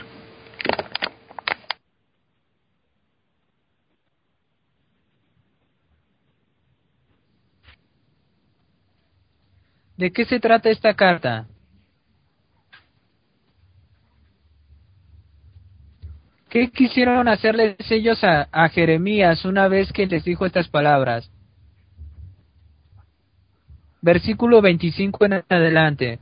¿De qué se trata esta carta? ¿Qué quisieron hacerles ellos a, a Jeremías una vez que les dijo estas palabras? Versículo veinticinco en adelante.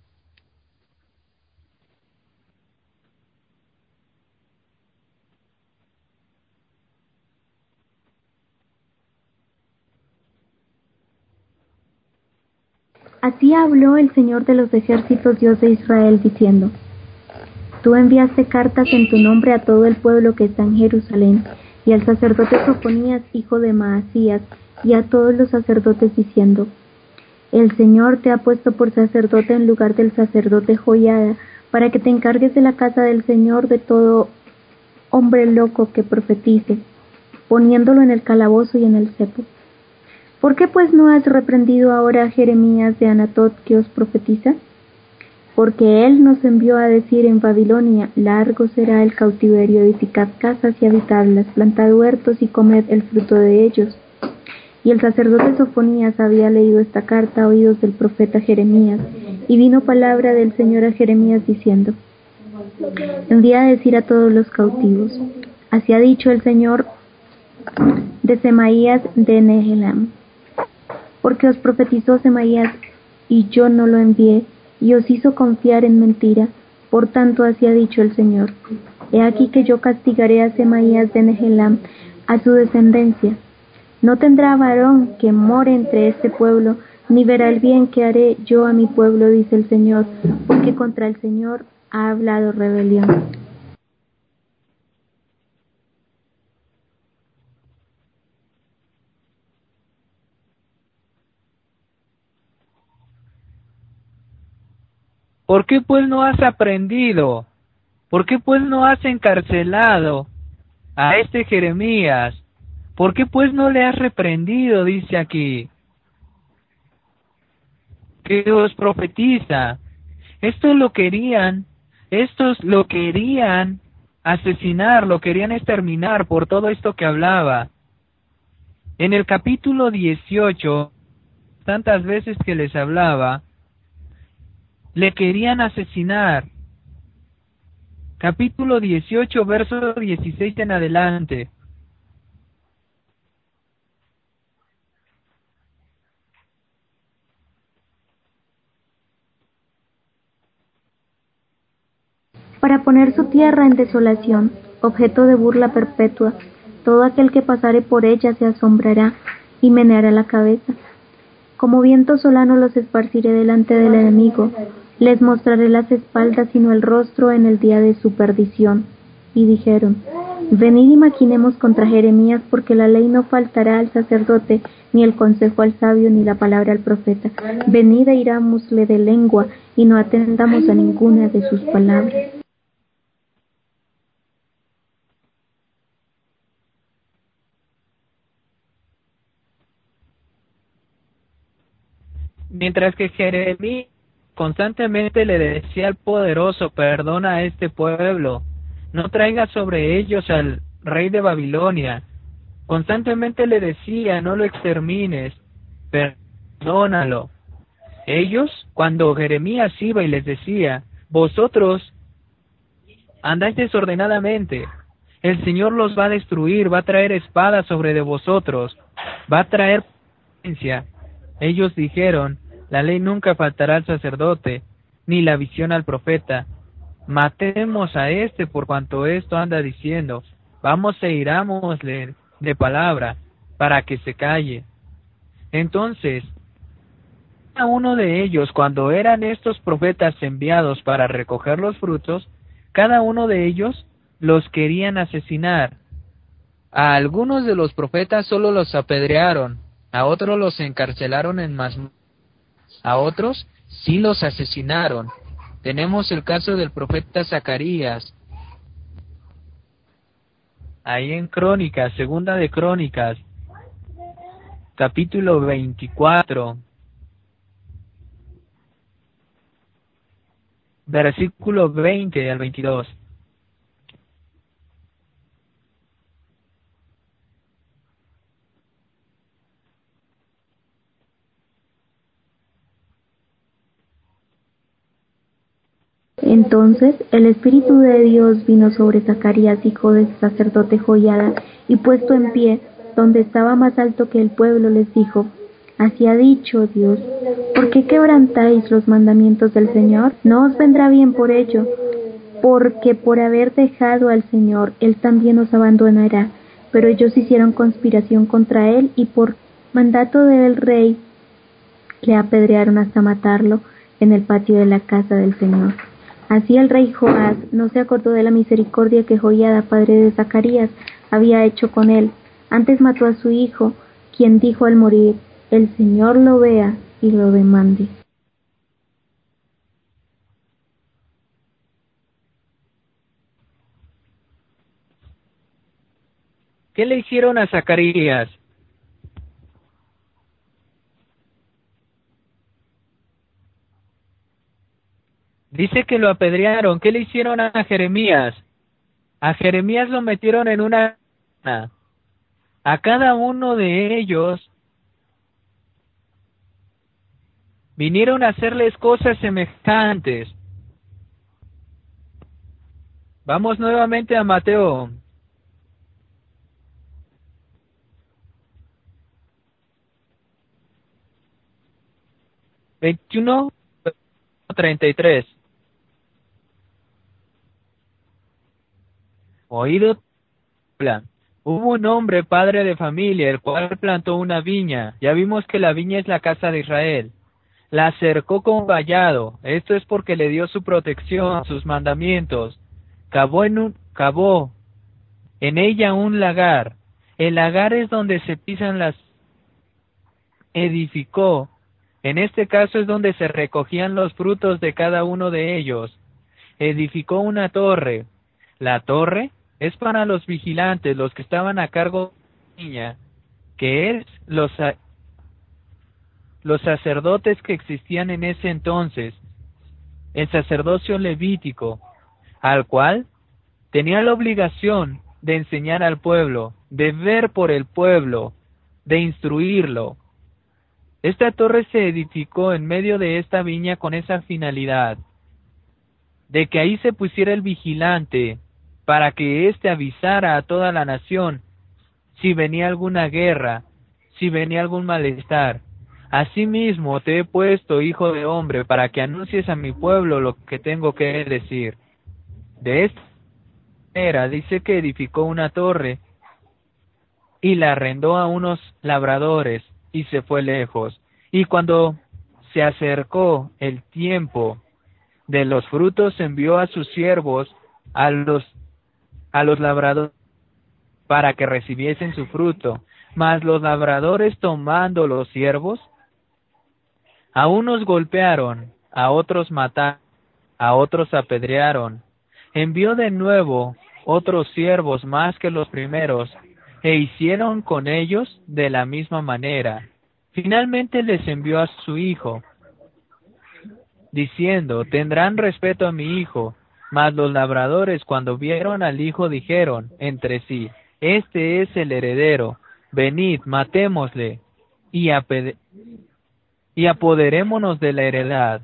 Así habló el Señor de los ejércitos, Dios de Israel, diciendo: Tú enviaste cartas en tu nombre a todo el pueblo que está en Jerusalén, y al sacerdote Sofonías, hijo de Maasías, y a todos los sacerdotes, diciendo: El Señor te ha puesto por sacerdote en lugar del sacerdote Joiada, para que te encargues de la casa del Señor de todo hombre loco que profetice, poniéndolo en el calabozo y en el cepo. ¿Por qué pues no has reprendido ahora a Jeremías de Anatot que os profetiza? Porque él nos envió a decir en Babilonia: largo será el cautiverio, edificad casas y habitadlas, plantad huertos y comed el fruto de ellos. Y el sacerdote Sofonías había leído esta carta a oídos del profeta Jeremías, y vino palabra del Señor a Jeremías diciendo: envía a decir a todos los cautivos: así ha dicho el Señor de Semaías de Nehelam. Porque os profetizó Semaías, y yo no lo envié, y os hizo confiar en mentira. Por tanto, así ha dicho el Señor: he aquí que yo castigaré a Semaías de Nehelam, a su descendencia. No tendrá varón que more entre este pueblo, ni verá el bien que haré yo a mi pueblo, dice el Señor, porque contra el Señor ha hablado rebelión. ¿Por qué pues no has aprendido? ¿Por qué pues no has encarcelado a este Jeremías? ¿Por qué pues no le has reprendido? Dice aquí que os profetiza. Estos lo querían, estos lo querían asesinar, lo querían exterminar por todo esto que hablaba. En el capítulo dieciocho, tantas veces que les hablaba, le querían asesinar. Capítulo dieciocho, verso dieciséis en adelante. Para poner su tierra en desolación, objeto de burla perpetua, todo aquel que pasare por ella se asombrará y meneará la cabeza. Como viento solano los esparciré delante del enemigo, les mostraré las espaldas y no el rostro en el día de su perdición. Y dijeron: venid y maquinemos contra Jeremías, porque la ley no faltará al sacerdote, ni el consejo al sabio, ni la palabra al profeta. Venid e irámosle de lengua, y no atendamos a ninguna de sus palabras. Mientras que Jeremías constantemente le decía al poderoso: perdona a este pueblo, no traigas sobre ellos al rey de Babilonia. Constantemente le decía: no lo extermines, perdónalo. Ellos, cuando Jeremías iba y les decía: vosotros andáis desordenadamente, el Señor los va a destruir, va a traer espada sobre de vosotros, va a traer violencia. Ellos dijeron: la ley nunca faltará al sacerdote, ni la visión al profeta. Matemos a este por cuanto esto anda diciendo. Vamos e irámosle de palabra, para que se calle. Entonces, cada uno de ellos, cuando eran estos profetas enviados para recoger los frutos, cada uno de ellos los querían asesinar. A algunos de los profetas solo los apedrearon, a otros los encarcelaron en más, a otros sí los asesinaron. Tenemos el caso del profeta Zacarías, ahí en Crónicas, segunda de Crónicas, capítulo veinticuatro, versículo veinte al veintidós. Entonces el Espíritu de Dios vino sobre Zacarías, hijo del sacerdote Joiada, y puesto en pie, donde estaba más alto que el pueblo, les dijo: Así ha dicho Dios, ¿por qué quebrantáis los mandamientos del Señor? No os vendrá bien por ello, porque por haber dejado al Señor, Él también os abandonará. Pero ellos hicieron conspiración contra Él, y por mandato del rey le apedrearon hasta matarlo en el patio de la casa del Señor. Así el rey Joás no se acordó de la misericordia que Joiada, padre de Zacarías, había hecho con él. Antes mató a su hijo, quien dijo al morir: El Señor lo vea y lo demande. ¿Qué le hicieron a Zacarías? Dice que lo apedrearon. ¿Qué le hicieron a Jeremías? A Jeremías lo metieron en una... A cada uno de ellos vinieron a hacerles cosas semejantes. Vamos nuevamente a Mateo. veintiuno, treinta y tres. Oído, hubo un hombre, padre de familia, el cual plantó una viña. Ya vimos que la viña es la casa de Israel. La cercó con vallado. Esto es porque le dio su protección, sus mandamientos. Cavó en un, cavó en ella un lagar. El lagar es donde se pisan las... Edificó. En este caso es donde se recogían los frutos de cada uno de ellos. Edificó una torre. La torre es para los vigilantes, los que estaban a cargo de la niña, que es los, los sacerdotes que existían en ese entonces, el sacerdocio levítico, al cual tenía la obligación de enseñar al pueblo, de ver por el pueblo, de instruirlo. Esta torre se edificó en medio de esta viña con esa finalidad, de que ahí se pusiera el vigilante, para que éste avisara a toda la nación si venía alguna guerra, si venía algún malestar. Asimismo te he puesto, hijo de hombre, para que anuncies a mi pueblo lo que tengo que decir. De esta manera dice que edificó una torre y la arrendó a unos labradores y se fue lejos. Y cuando se acercó el tiempo de los frutos, envió a sus siervos a los a los labradores para que recibiesen su fruto. Mas los labradores, tomando los siervos, a unos golpearon, a otros mataron, a otros apedrearon. Envió de nuevo otros siervos más que los primeros, e hicieron con ellos de la misma manera. Finalmente les envió a su hijo, diciendo: tendrán respeto a mi hijo. Mas los labradores, cuando vieron al hijo, dijeron entre sí: este es el heredero, venid, matémosle, y, apede y apoderémonos de la heredad.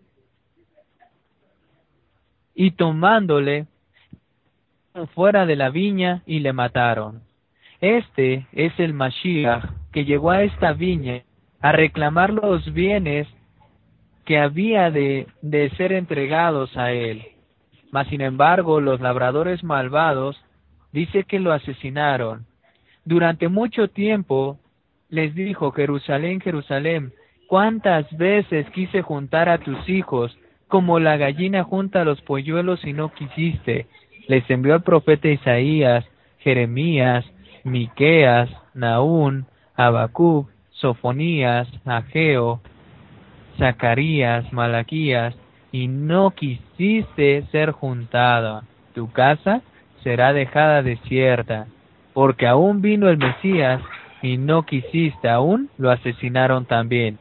Y tomándole, fuera de la viña y le mataron. Este es el Mashiach, que llegó a esta viña a reclamar los bienes que había de, de ser entregados a él. Mas sin embargo, los labradores malvados dice que lo asesinaron. Durante mucho tiempo les dijo: Jerusalén, Jerusalén, ¿Cuántas veces quise juntar a tus hijos, como la gallina junta a los polluelos y no quisiste? Les envió al profeta Isaías, Jeremías, Miqueas, Nahún, Habacuc, Sofonías, Ageo, Zacarías, Malaquías, y no quisiste ser juntada. Tu casa será dejada desierta, porque aún vino el Mesías, y no quisiste, aún lo asesinaron también.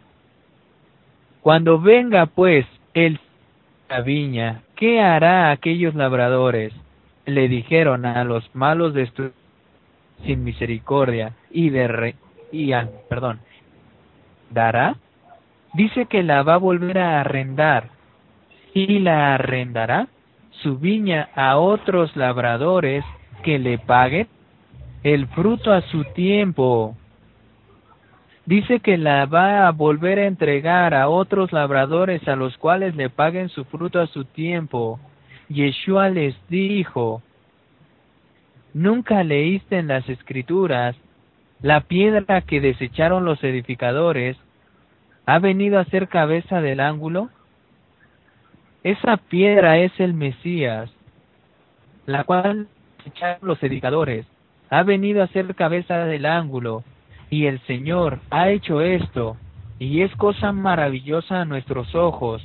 Cuando venga pues el la viña, ¿qué hará aquellos labradores? Le dijeron a los malos destruir sin misericordia y de re, y a, perdón, dará. Dice que la va a volver a arrendar y la arrendará su viña a otros labradores que le paguen el fruto a su tiempo. Dice que la va a volver a entregar a otros labradores a los cuales le paguen su fruto a su tiempo. Yeshua les dijo, ¿nunca leíste en las Escrituras la piedra que desecharon los edificadores ha venido a ser cabeza del ángulo? Esa piedra es el Mesías, la cual desecharon los edificadores, ha venido a ser cabeza del ángulo. Y el Señor ha hecho esto, y es cosa maravillosa a nuestros ojos.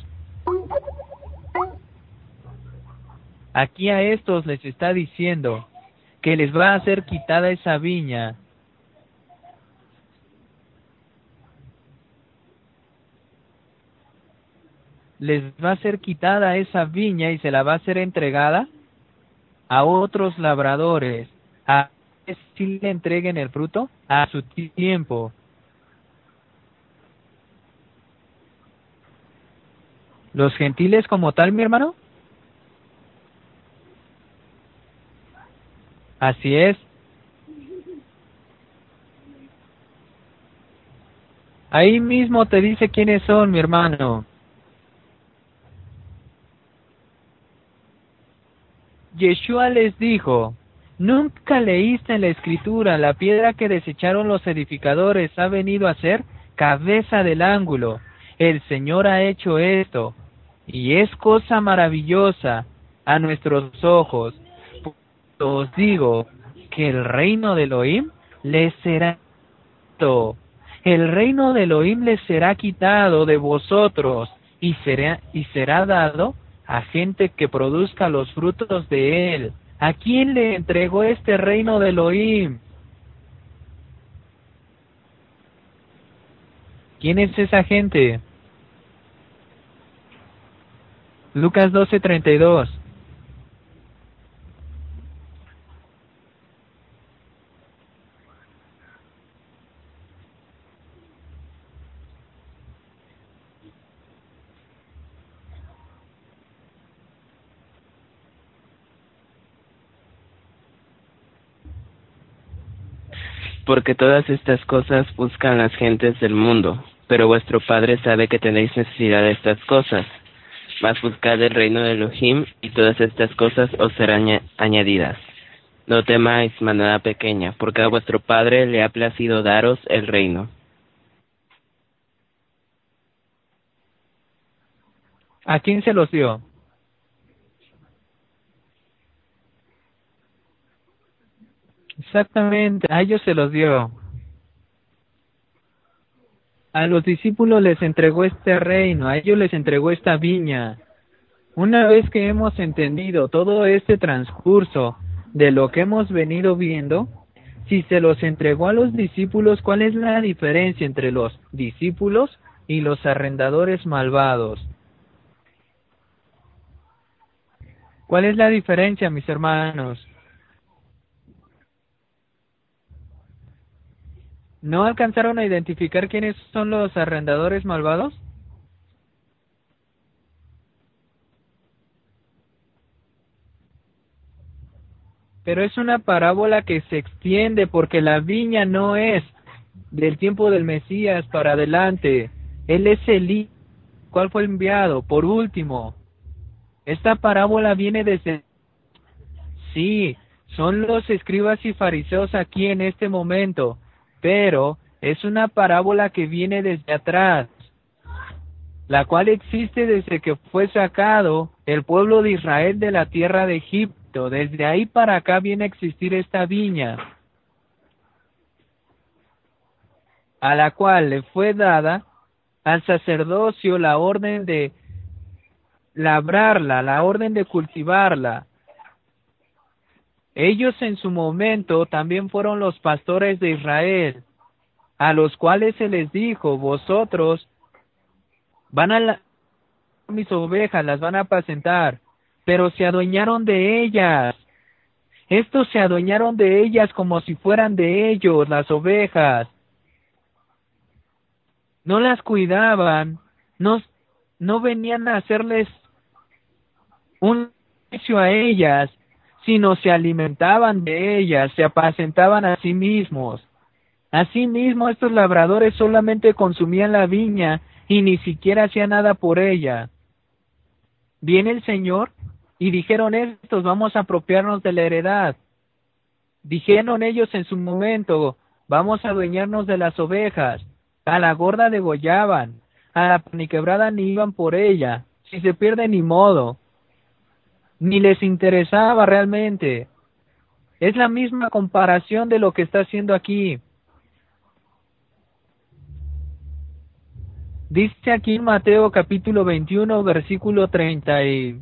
Aquí a estos les está diciendo que les va a ser quitada esa viña. Les va a ser quitada esa viña y se la va a ser entregada a otros labradores, a si le entreguen el fruto a su tiempo. ¿Los gentiles como tal, mi hermano? Así es. Ahí mismo te dice quiénes son, mi hermano. Yeshua les dijo, ¿nunca leíste en la Escritura la piedra que desecharon los edificadores ha venido a ser cabeza del ángulo? El Señor ha hecho esto, y es cosa maravillosa a nuestros ojos. Os digo que el reino de Elohim les será quitado. El reino de Elohim les será quitado de vosotros, y será, y será dado a gente que produzca los frutos de él. ¿A quién le entregó este reino de Elohim? ¿Quién es esa gente? Lucas doce treinta y dos. Porque todas estas cosas buscan las gentes del mundo, pero vuestro Padre sabe que tenéis necesidad de estas cosas. Mas buscad el reino de Elohim, y todas estas cosas os serán añadidas. No temáis, manada pequeña, porque a vuestro Padre le ha placido daros el reino. ¿A quién se los dio? Exactamente, a ellos se los dio. A los discípulos les entregó este reino, a ellos les entregó esta viña. Una vez que hemos entendido todo este transcurso de lo que hemos venido viendo, si se los entregó a los discípulos, ¿cuál es la diferencia entre los discípulos y los arrendadores malvados? ¿Cuál es la diferencia, mis hermanos? ¿No alcanzaron a identificar quiénes son los arrendadores malvados? Pero es una parábola que se extiende porque la viña no es del tiempo del Mesías para adelante. Él es el cual fue enviado. Por último, esta parábola viene desde... Sí, son los escribas y fariseos aquí en este momento, pero es una parábola que viene desde atrás, la cual existe desde que fue sacado el pueblo de Israel de la tierra de Egipto. Desde ahí para acá viene a existir esta viña, a la cual le fue dada al sacerdocio la orden de labrarla, la orden de cultivarla. Ellos en su momento también fueron los pastores de Israel, a los cuales se les dijo: vosotros van a la, mis ovejas, las van a apacentar, pero se adueñaron de ellas. Estos se adueñaron de ellas como si fueran de ellos, las ovejas. No las cuidaban, no, no venían a hacerles un servicio a ellas, sino se alimentaban de ellas, se apacentaban a sí mismos. Asimismo, estos labradores solamente consumían la viña y ni siquiera hacían nada por ella. Viene el Señor y dijeron estos: vamos a apropiarnos de la heredad. Dijeron ellos en su momento: vamos a adueñarnos de las ovejas. A la gorda degollaban, a la paniquebrada ni iban por ella. Si se pierde, ni modo. Ni les interesaba realmente. Es la misma comparación de lo que está haciendo aquí. Dice aquí en Mateo capítulo veintiuno, versículo treinta y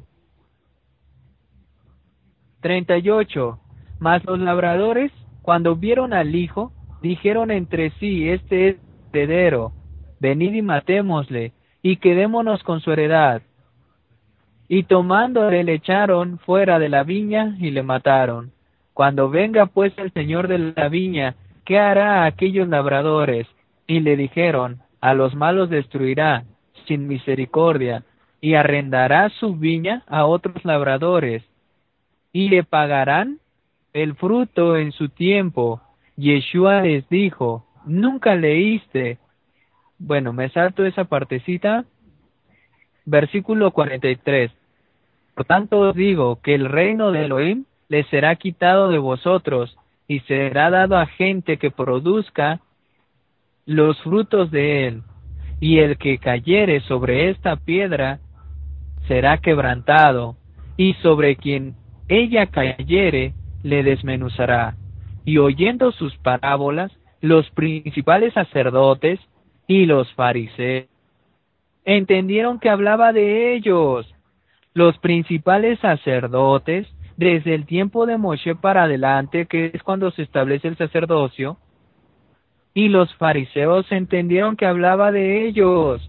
treinta y ocho. Mas los labradores, cuando vieron al hijo, dijeron entre sí: este es heredero, venid y matémosle, y quedémonos con su heredad. Y tomándole le echaron fuera de la viña y le mataron. Cuando venga pues el señor de la viña, ¿qué hará a aquellos labradores? Y le dijeron: a los malos destruirá sin misericordia, y arrendará su viña a otros labradores, y le pagarán el fruto en su tiempo. Yeshua les dijo: ¿nunca leíste? Bueno, me salto esa partecita. Versículo cuarenta y tres. Por tanto os digo que el reino de Elohim les será quitado de vosotros, y será dado a gente que produzca los frutos de él. Y el que cayere sobre esta piedra será quebrantado, y sobre quien ella cayere le desmenuzará. Y oyendo sus parábolas, los principales sacerdotes y los fariseos entendieron que hablaba de ellos. Los principales sacerdotes, desde el tiempo de Moshe para adelante, que es cuando se establece el sacerdocio, y los fariseos entendieron que hablaba de ellos.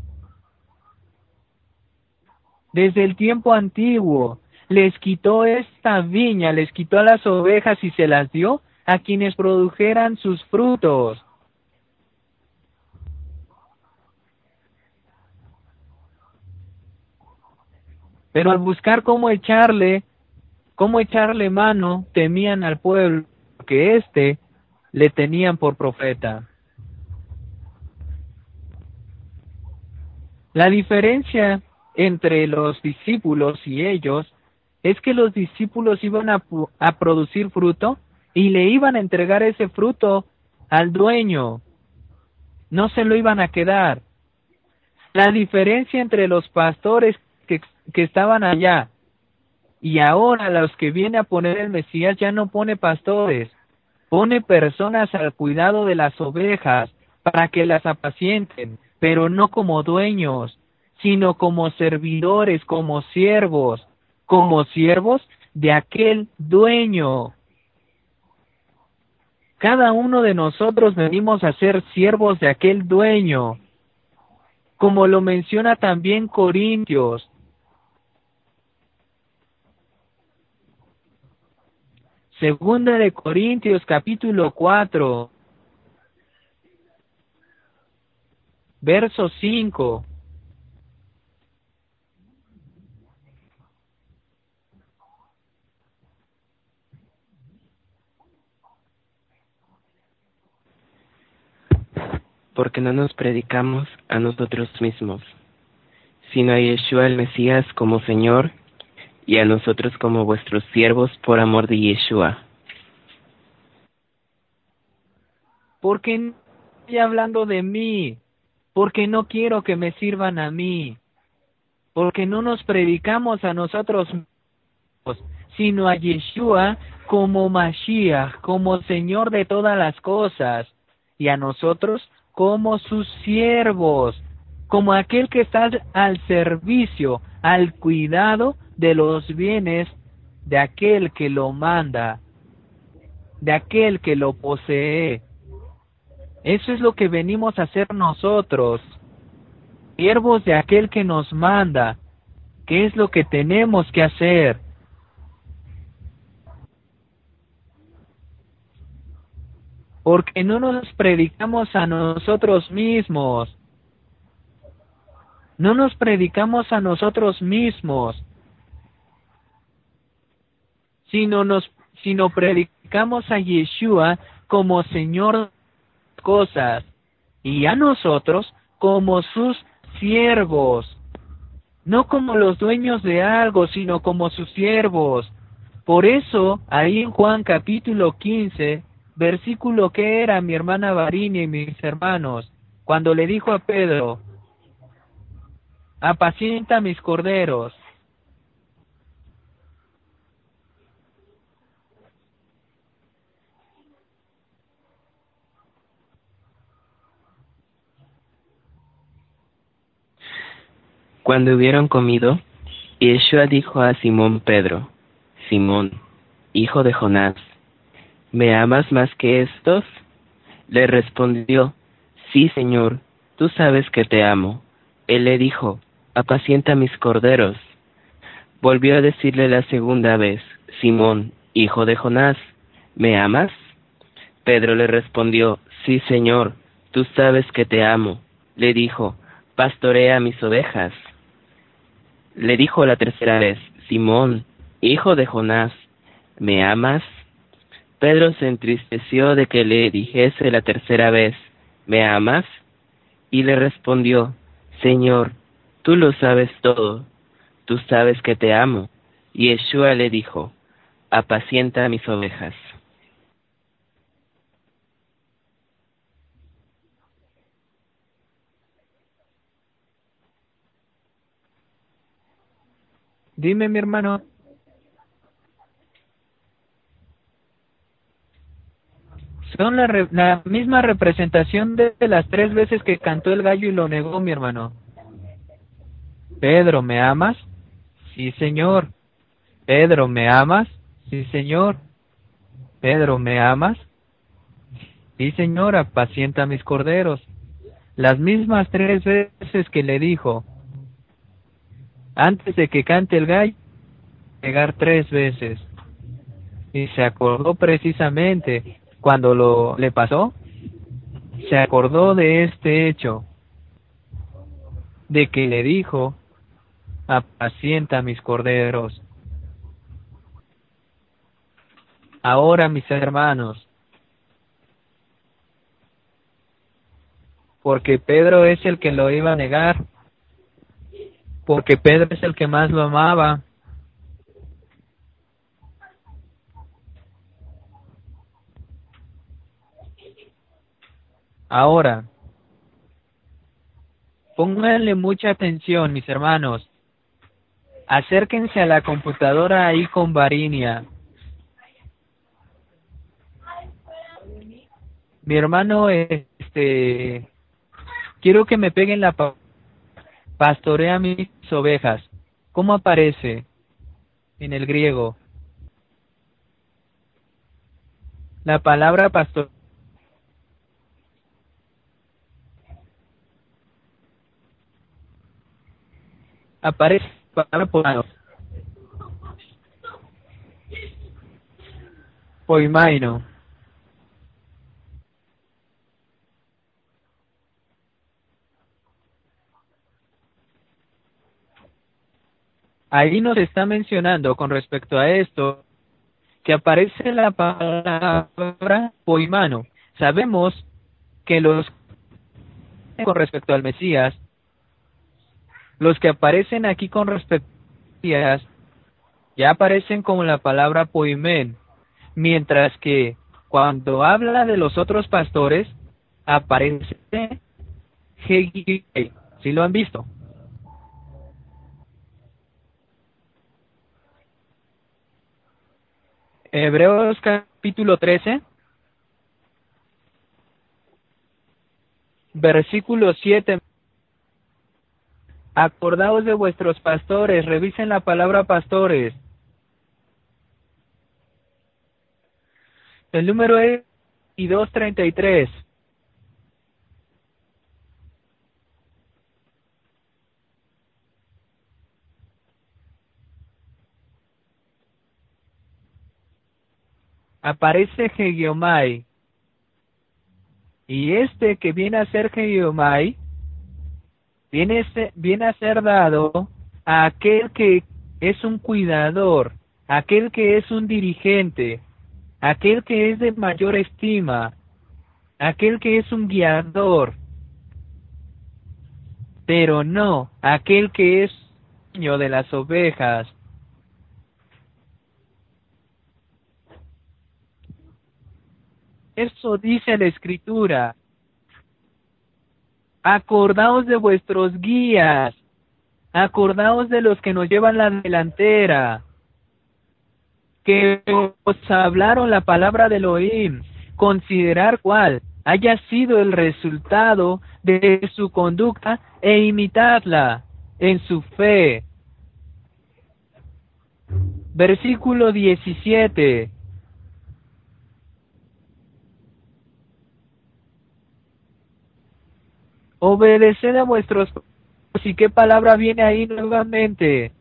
Desde el tiempo antiguo, les quitó esta viña, les quitó a las ovejas y se las dio a quienes produjeran sus frutos. Pero al buscar cómo echarle, cómo echarle mano, temían al pueblo, que éste le tenían por profeta. La diferencia entre los discípulos y ellos es que los discípulos iban a, a producir fruto y le iban a entregar ese fruto al dueño. No se lo iban a quedar. La diferencia entre los pastores que, que estaban allá y ahora los que viene a poner el Mesías, ya no pone pastores, pone personas al cuidado de las ovejas para que las apacienten, pero no como dueños, sino como servidores, como siervos, como siervos de aquel dueño. Cada uno de nosotros venimos a ser siervos de aquel dueño, como lo menciona también Corintios. Segunda de Corintios capítulo cuatro, verso cinco. Porque no nos predicamos a nosotros mismos, sino a Yeshua el Mesías como Señor, y a nosotros como vuestros siervos por amor de Yeshua. Porque estoy hablando de mí, porque no quiero que me sirvan a mí, porque no nos predicamos a nosotros mismos, sino a Yeshua como Mashiach, como Señor de todas las cosas, y a nosotros como sus siervos, como aquel que está al servicio, al cuidado de los bienes de aquel que lo manda, de aquel que lo posee. Eso es lo que venimos a hacer nosotros, siervos de aquel que nos manda. ¿Qué es lo que tenemos que hacer? Porque no nos predicamos a nosotros mismos. No nos predicamos a nosotros mismos, sino nos sino predicamos a Yeshua como Señor de las cosas, y a nosotros como sus siervos, no como los dueños de algo, sino como sus siervos. Por eso, ahí en Juan capítulo quince, versículo que era mi hermana Varinia y mis hermanos, cuando le dijo a Pedro, apacienta mis corderos. Cuando hubieron comido, Yeshua dijo a Simón Pedro, Simón, hijo de Jonás, ¿me amas más que estos? Le respondió, sí, Señor, tú sabes que te amo. Él le dijo, apacienta mis corderos. Volvió a decirle la segunda vez, Simón, hijo de Jonás, ¿me amas? Pedro le respondió, sí, Señor, tú sabes que te amo. Le dijo, pastorea mis ovejas. Le dijo la tercera vez, Simón, hijo de Jonás, ¿me amas? Pedro se entristeció de que le dijese la tercera vez, ¿me amas? Y le respondió, Señor, tú lo sabes todo, tú sabes que te amo. Y Yeshua le dijo, apacienta mis ovejas. Dime, mi hermano. Son la, re- la misma representación de las tres veces que cantó el gallo y lo negó, mi hermano. Pedro, ¿me amas? Sí, Señor. Pedro, ¿me amas? Sí, Señor. Pedro, ¿me amas? Sí, Señor, apacienta mis corderos. Las mismas tres veces que le dijo, antes de que cante el gallo, negar tres veces. Y se acordó precisamente cuando lo le pasó, se acordó de este hecho, de que le dijo, apacienta mis corderos. Ahora, mis hermanos, porque Pedro es el que lo iba a negar, porque Pedro es el que más lo amaba. Ahora, pónganle mucha atención, mis hermanos. Acérquense a la computadora ahí con Varinia. Mi hermano, este, quiero que me peguen la pa pastorea mis ovejas. ¿Cómo aparece en el griego? La palabra pastor aparece palabra poimaino. Poimaino. Ahí nos está mencionando con respecto a esto que aparece la palabra poimano. Sabemos que los con respecto al Mesías, los que aparecen aquí con respecto al Mesías, ya aparecen con la palabra poimen, mientras que cuando habla de los otros pastores, aparece Haggai. ¿Sí lo han visto? Hebreos capítulo trece, versículo siete. Acordaos de vuestros pastores, revisen la palabra pastores. El número es veintidós treinta y tres. Aparece Hegiomai. Y este que viene a ser Hegiomai, viene, viene a ser dado a aquel que es un cuidador, aquel que es un dirigente, aquel que es de mayor estima, aquel que es un guiador, pero no aquel que es dueño de las ovejas. Eso dice la Escritura. Acordaos de vuestros guías, acordaos de los que nos llevan la delantera, que os hablaron la palabra de Elohim, considerar cuál haya sido el resultado de su conducta e imitadla en su fe. Versículo diecisiete. Obedeced a vuestros... ¿Y qué palabra viene ahí nuevamente?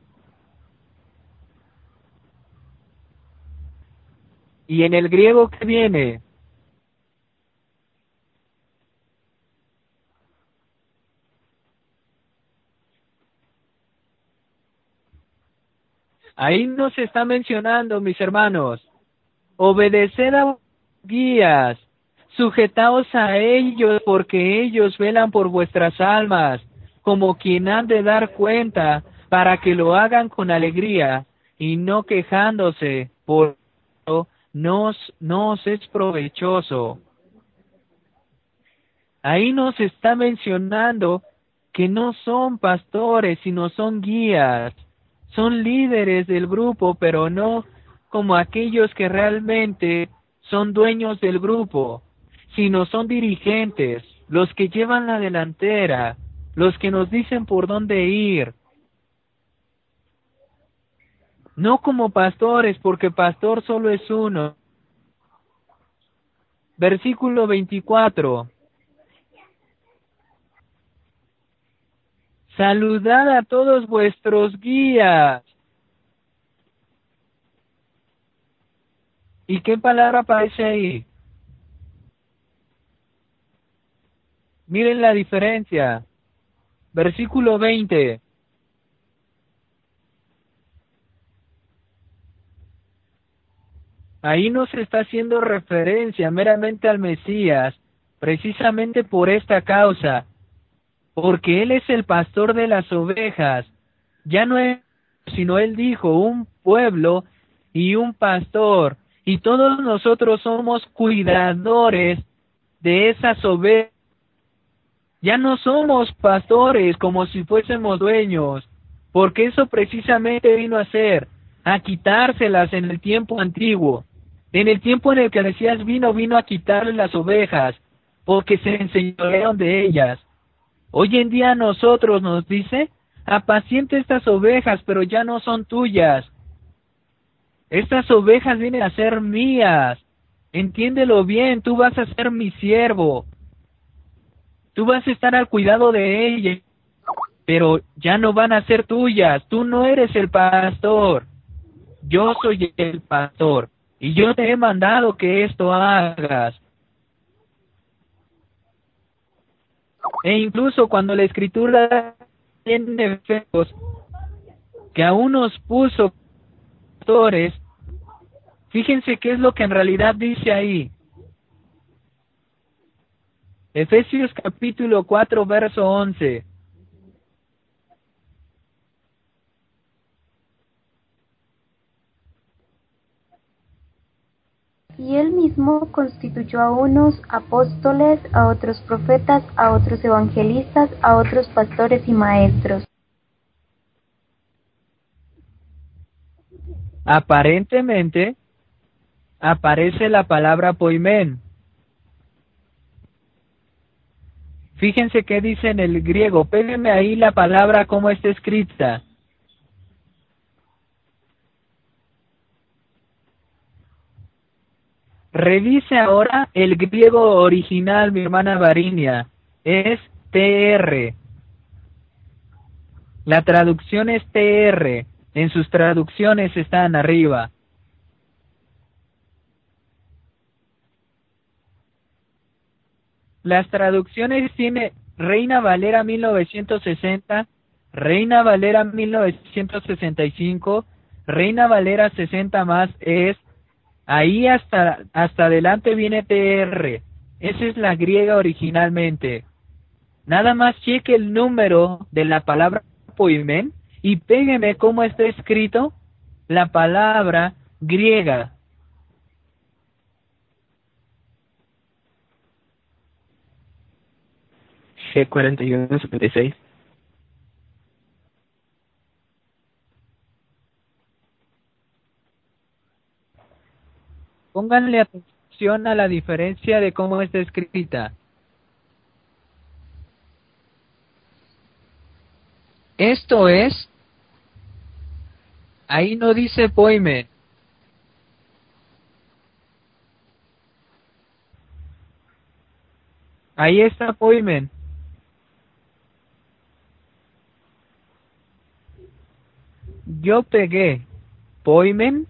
¿Y en el griego qué viene? Ahí nos está mencionando, mis hermanos, obedeced a guías, sujetaos a ellos porque ellos velan por vuestras almas, como quien han de dar cuenta, para que lo hagan con alegría y no quejándose, por no os es provechoso. Ahí nos está mencionando que no son pastores, sino son guías. Son líderes del grupo, pero no como aquellos que realmente son dueños del grupo, sino son dirigentes, los que llevan la delantera, los que nos dicen por dónde ir. No como pastores, porque pastor solo es uno. Versículo veinticuatro. Saludad a todos vuestros guías. ¿Y qué palabra aparece ahí? Miren la diferencia. Versículo veinte. Ahí no se está haciendo referencia meramente al Mesías, precisamente por esta causa, porque Él es el pastor de las ovejas. Ya no es, sino Él dijo, un pueblo y un pastor, y todos nosotros somos cuidadores de esas ovejas. Ya no somos pastores como si fuésemos dueños, porque eso precisamente vino a ser, a quitárselas en el tiempo antiguo. En el tiempo en el que el Mesías vino, vino a quitarle las ovejas, porque se enseñorearon de ellas. Hoy en día a nosotros nos dice, apaciente estas ovejas, pero ya no son tuyas. Estas ovejas vienen a ser mías. Entiéndelo bien, tú vas a ser mi siervo. Tú vas a estar al cuidado de ellas, pero ya no van a ser tuyas. Tú no eres el pastor. Yo soy el pastor. Y yo te he mandado que esto hagas. E incluso cuando la Escritura tiene efectos que aún nos puso pastores, fíjense qué es lo que en realidad dice ahí. Efesios capítulo cuatro, verso once. Y él mismo constituyó a unos apóstoles, a otros profetas, a otros evangelistas, a otros pastores y maestros. Aparentemente, aparece la palabra poimen. Fíjense qué dice en el griego. Péguenme ahí la palabra como está escrita. Revise ahora el griego original, mi hermana Varinia. Es T R. La traducción es T R. En sus traducciones están arriba. Las traducciones tiene Reina Valera mil novecientos sesenta, Reina Valera mil novecientos sesenta y cinco, Reina Valera sesenta más es, ahí hasta, hasta adelante viene T R. Esa es la griega originalmente. Nada más cheque el número de la palabra poimen y pégueme cómo está escrito la palabra griega. G cuarenta y uno setenta y seis. Pónganle atención a la diferencia de cómo está escrita. Esto es, ahí no dice poimen. Ahí está poimen. Yo pegué poimen,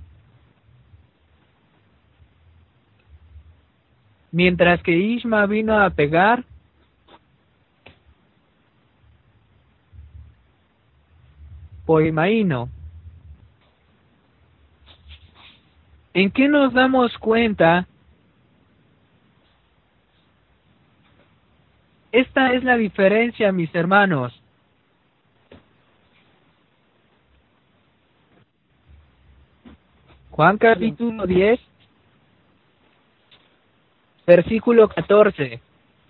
mientras que Ishma vino a pegar poimaino. ¿En qué nos damos cuenta? Esta es la diferencia, mis hermanos. Juan capítulo diez, versículo catorce.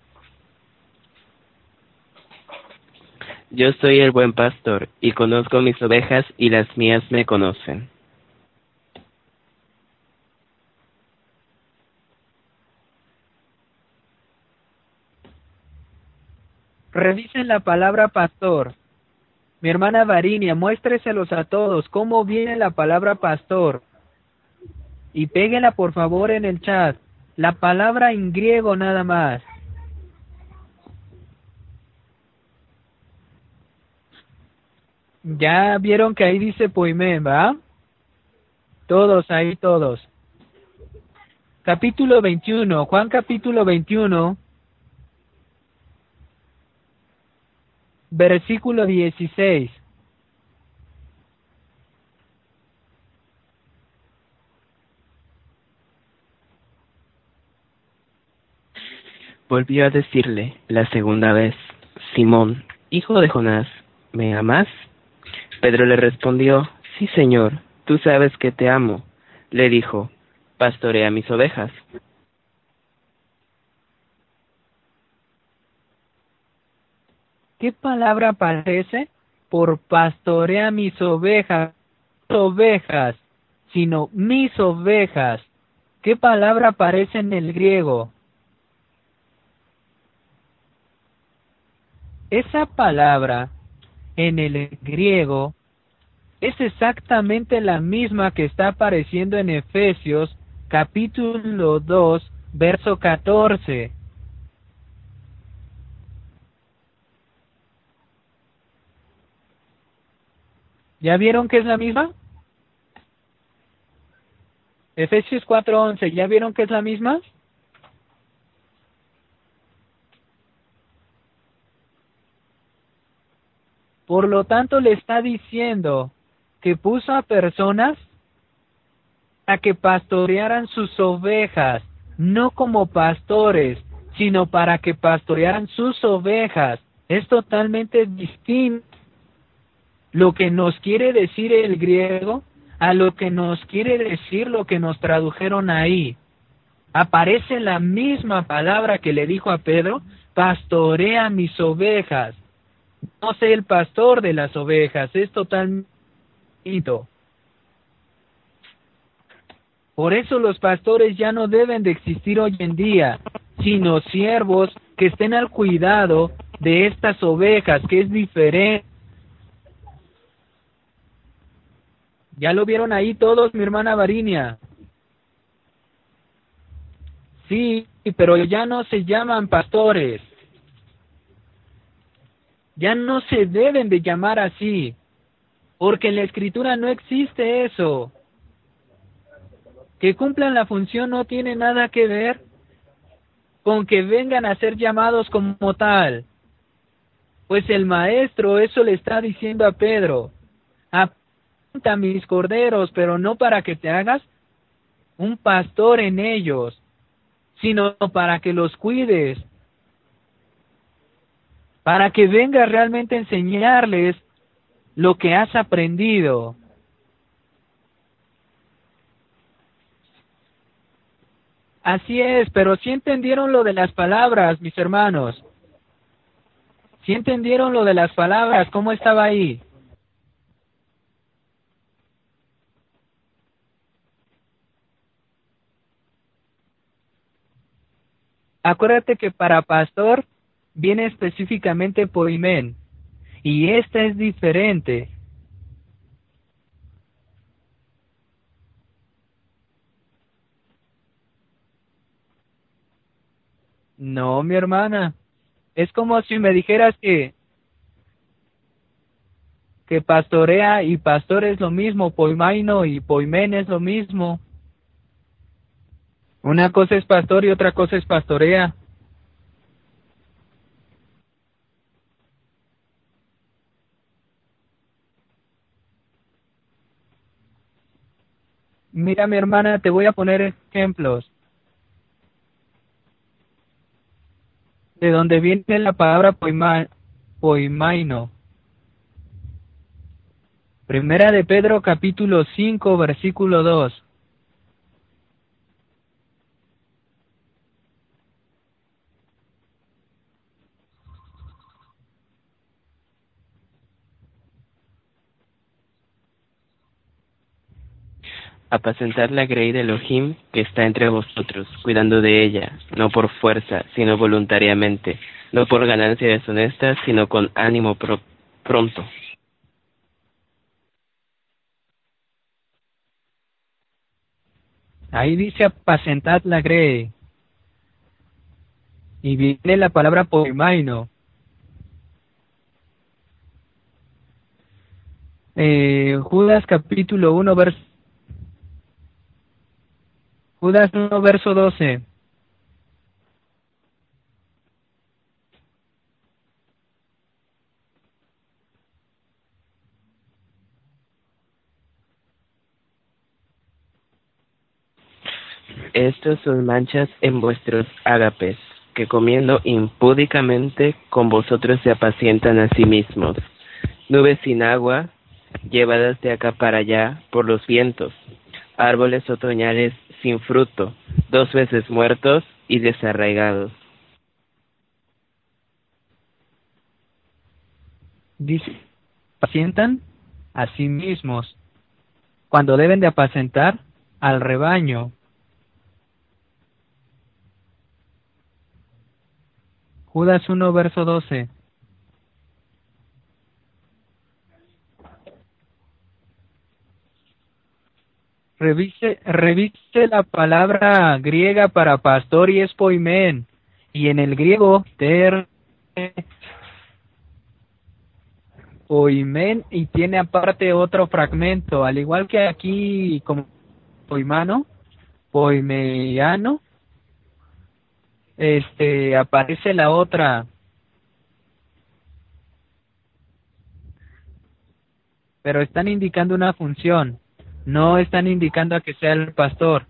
Yo soy el buen pastor, y conozco mis ovejas, y las mías me conocen. Revisen la palabra pastor. Mi hermana Varinia, muéstreselos a todos cómo viene la palabra pastor. Y péguela por favor en el chat. La palabra en griego nada más. Ya vieron que ahí dice poimen, ¿va? Todos ahí, todos. Capítulo veintiuno, Juan capítulo veintiuno, versículo dieciséis. Volvió a decirle la segunda vez: Simón, hijo de Jonás, ¿me amas? Pedro le respondió: Sí, Señor, tú sabes que te amo. Le dijo: Pastorea mis ovejas. ¿Qué palabra aparece? Por pastorea mis ovejas, ovejas, sino mis ovejas. ¿Qué palabra aparece en el griego? Esa palabra en el griego es exactamente la misma que está apareciendo en Efesios capítulo dos, verso catorce. ¿Ya vieron que es la misma? Efesios cuatro once, ¿ya vieron que es la misma? Por lo tanto, le está diciendo que puso a personas a que pastorearan sus ovejas, no como pastores, sino para que pastorearan sus ovejas. Es totalmente distinto lo que nos quiere decir el griego a lo que nos quiere decir lo que nos tradujeron ahí. aparece la misma palabra que le dijo a Pedro: pastorea mis ovejas. No sé el pastor de las ovejas, es totalmente distinto. Por eso los pastores ya no deben de existir hoy en día, sino siervos que estén al cuidado de estas ovejas, que es diferente. ¿Ya lo vieron ahí todos, mi hermana Varinia? Sí, pero ya no se llaman pastores. Ya no se deben de llamar así, porque en la Escritura no existe eso. Que cumplan la función no tiene nada que ver con que vengan a ser llamados como tal. Pues el maestro eso le está diciendo a Pedro: apunta mis corderos, pero no para que te hagas un pastor en ellos, sino para que los cuides, para que vengas realmente a enseñarles lo que has aprendido. Así es, pero ¿sí entendieron lo de las palabras, mis hermanos? ¿Sí entendieron lo de las palabras? ¿Cómo estaba ahí? Acuérdate que para pastor viene específicamente poimen, y esta es diferente. No, mi hermana, es como si me dijeras que que pastorea y pastor es lo mismo, poimaino y poimen es lo mismo. Una cosa es pastor y otra cosa es pastorea. Mira, mi hermana, te voy a poner ejemplos de donde viene la palabra poima, poimaino. Primera de Pedro, capítulo cinco, versículo dos. Apacentad la grey de Elohim que está entre vosotros, cuidando de ella, no por fuerza, sino voluntariamente, no por ganancia deshonesta, sino con ánimo pro pronto. Ahí dice apacentad la grey. Y viene la palabra poimaino. Eh, Judas capítulo uno, verso Judas uno, verso doce. Estos son manchas en vuestros ágapes, que comiendo impúdicamente con vosotros se apacientan a sí mismos. Nubes sin agua, llevadas de acá para allá por los vientos. Árboles otoñales sin fruto, dos veces muertos y desarraigados. Dice, apacientan a sí mismos, cuando deben de apacentar al rebaño. Judas uno, verso doce. Revise, revise la palabra griega para pastor y es poimen. Y en el griego, ter, poimen, y tiene aparte otro fragmento, al igual que aquí como poimano, poimeiano, este, aparece la otra, pero están indicando una función, no están indicando a que sea el pastor.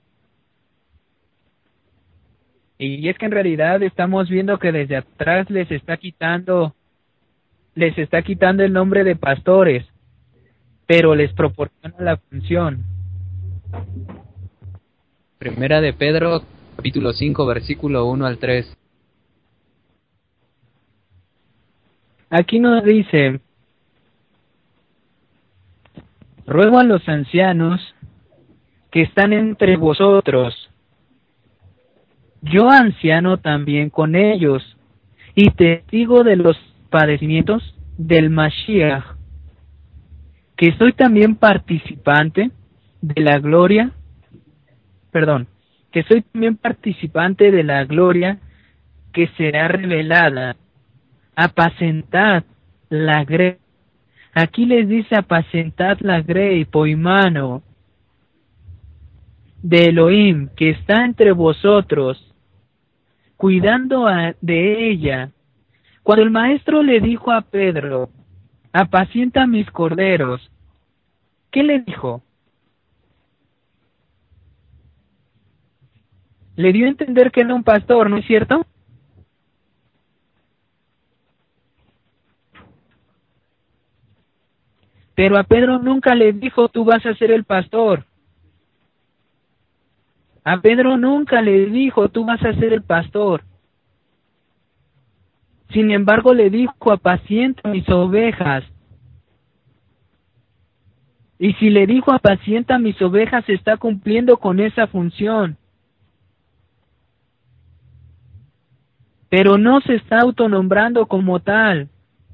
Y es que en realidad estamos viendo que desde atrás les está quitando, les está quitando el nombre de pastores, pero les proporciona la función. Primera de Pedro, capítulo cinco, versículo uno al tres. Aquí nos dice: ruego a los ancianos que están entre vosotros, yo anciano también con ellos, y testigo de los padecimientos del Mashiach, que soy también participante de la gloria, perdón, que soy también participante de la gloria que será revelada. Apacentad la grey. Aquí les dice: apacentad la grey, poimano, de Elohim, que está entre vosotros, cuidando a, de ella. Cuando el maestro le dijo a Pedro: apacienta mis corderos, ¿qué le dijo? Le dio a entender que era un pastor, ¿no es cierto? Pero a Pedro nunca le dijo: tú vas a ser el pastor. A Pedro nunca le dijo: tú vas a ser el pastor. Sin embargo, le dijo: apacienta mis ovejas. Y si le dijo: apacienta mis ovejas, está cumpliendo con esa función. Pero no se está autonombrando como tal.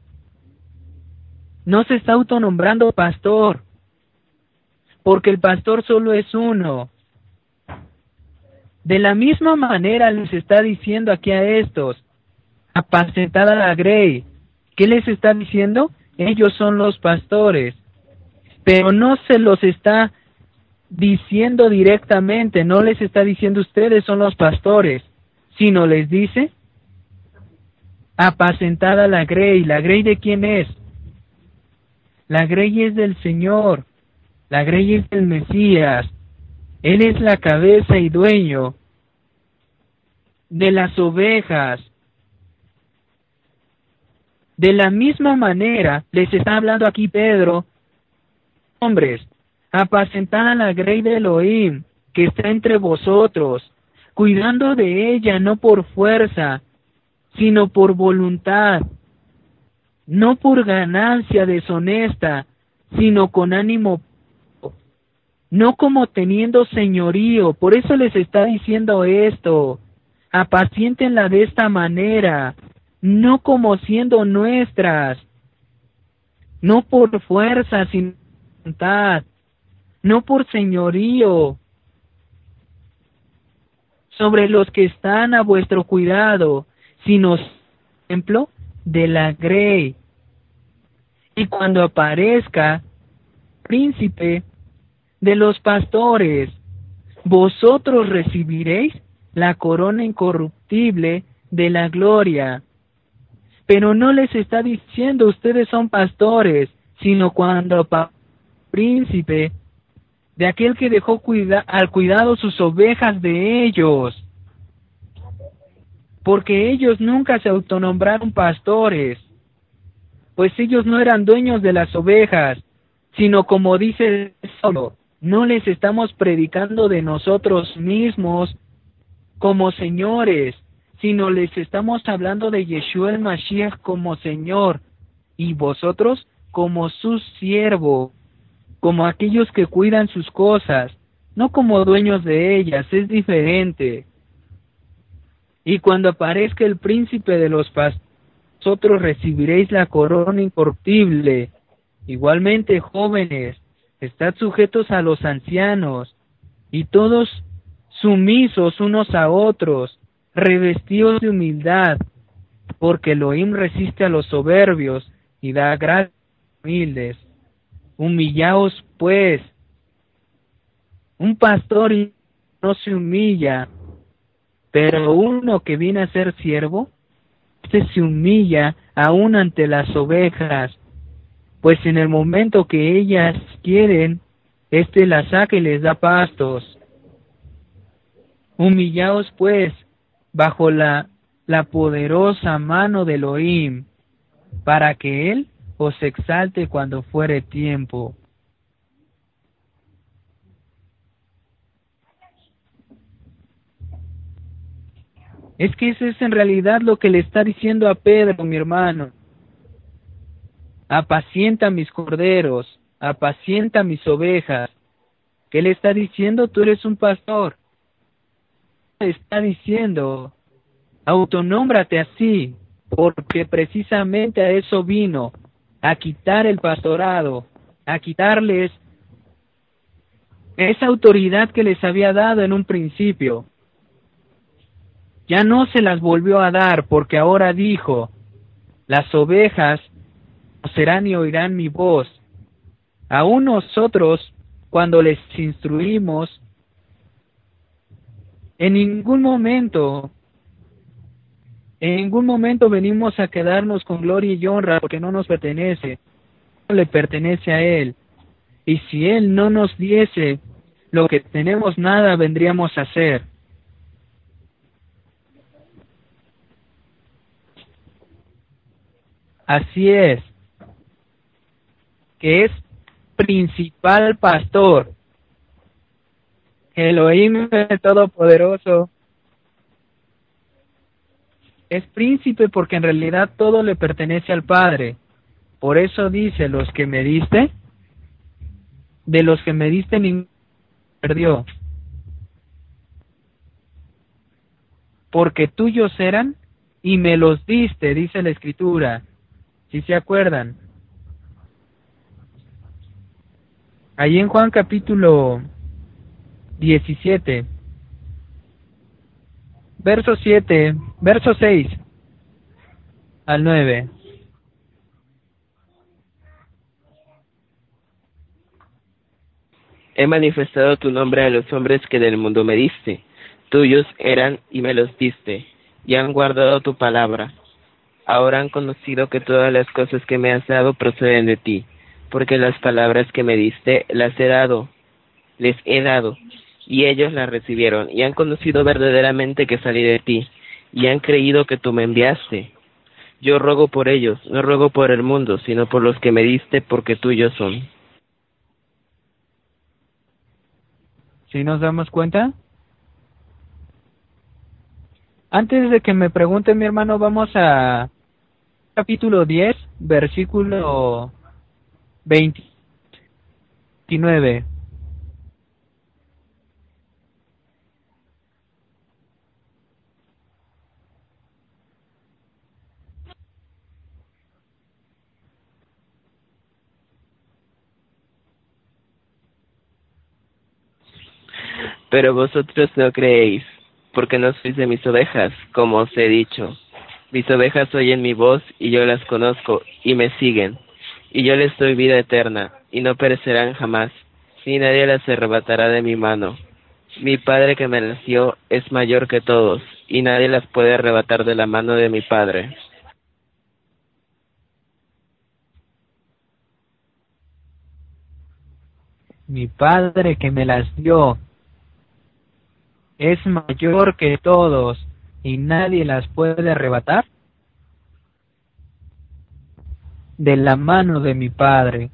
No se está autonombrando pastor, porque el pastor solo es uno. De la misma manera les está diciendo aquí a estos: apacentad a la grey. ¿Qué les está diciendo? Ellos son los pastores. Pero no se los está diciendo directamente, no les está diciendo ustedes son los pastores, sino les dice: apacentad a la grey. ¿La grey de quién es? La grey es del Señor, la grey es del Mesías. Él es la cabeza y dueño de las ovejas. De la misma manera les está hablando aquí Pedro: hombres, apacentad a la grey de Elohim, que está entre vosotros, cuidando de ella no por fuerza, sino por voluntad, no por ganancia deshonesta, sino con ánimo, no como teniendo señorío. Por eso les está diciendo esto: apaciéntenla de esta manera, no como siendo nuestras, no por fuerza, sino por voluntad, no por señorío sobre los que están a vuestro cuidado, sino ejemplo de la grey. Y cuando aparezca príncipe de los pastores, vosotros recibiréis la corona incorruptible de la gloria. Pero no les está diciendo ustedes son pastores, sino cuando pa príncipe de aquel que dejó cuida al cuidado sus ovejas de ellos. Porque ellos nunca se autonombraron pastores, pues ellos no eran dueños de las ovejas, sino como dice solo, no les estamos predicando de nosotros mismos como señores, sino les estamos hablando de Yeshua el Mashiach como Señor, y vosotros como sus siervos, como aquellos que cuidan sus cosas, no como dueños de ellas. Es diferente. Y cuando aparezca el príncipe de los pastores, vosotros recibiréis la corona incorruptible. Igualmente, jóvenes, estad sujetos a los ancianos, y todos sumisos unos a otros, revestidos de humildad, porque Elohim resiste a los soberbios y da gracia a los humildes. Humillaos pues. Un pastor no se humilla, pero uno que viene a ser siervo, este se humilla aún ante las ovejas, pues en el momento que ellas quieren, éste las saca y les da pastos. Humillaos pues bajo la, la poderosa mano de Elohim, para que Él os exalte cuando fuere tiempo. Es que eso es en realidad lo que le está diciendo a Pedro, mi hermano. Apacienta mis corderos, apacienta mis ovejas. ¿Qué le está diciendo? Tú eres un pastor. Le está diciendo, autonómbrate así, porque precisamente a eso vino, a quitar el pastorado, a quitarles esa autoridad que les había dado en un principio. Ya no se las volvió a dar, porque ahora dijo, las ovejas conocerán y oirán mi voz. Aún nosotros, cuando les instruimos, en ningún momento, en ningún momento venimos a quedarnos con gloria y honra, porque no nos pertenece, no le pertenece a Él. Y si Él no nos diese lo que tenemos, nada vendríamos a hacer. Así es, que es principal pastor, Elohim el Todopoderoso. Es príncipe porque en realidad todo le pertenece al Padre. Por eso dice, los que me diste, de los que me diste ninguno perdió. Porque tuyos eran y me los diste, dice la Escritura. Si se acuerdan. Allí en Juan capítulo diecisiete, verso siete, verso seis al nueve. He manifestado tu nombre a los hombres que del mundo me diste. Tuyos eran y me los diste, y han guardado tu palabra. Ahora han conocido que todas las cosas que me has dado proceden de ti, porque las palabras que me diste las he dado, les he dado, y ellos las recibieron, y han conocido verdaderamente que salí de ti, y han creído que tú me enviaste. Yo ruego por ellos, no ruego por el mundo, sino por los que me diste, porque tuyos son. ¿Sí nos damos cuenta? Antes de que me pregunte mi hermano, vamos a capítulo diez, versículo veintinueve. Pero vosotros no creéis, porque no sois de mis ovejas, como os he dicho. Mis ovejas oyen mi voz, y yo las conozco, y me siguen. Y yo les doy vida eterna, y no perecerán jamás, ni nadie las arrebatará de mi mano. Mi Padre que me las dio es mayor que todos, y nadie las puede arrebatar de la mano de mi Padre. Mi Padre que me las dio es mayor que todos y nadie las puede arrebatar de la mano de mi Padre.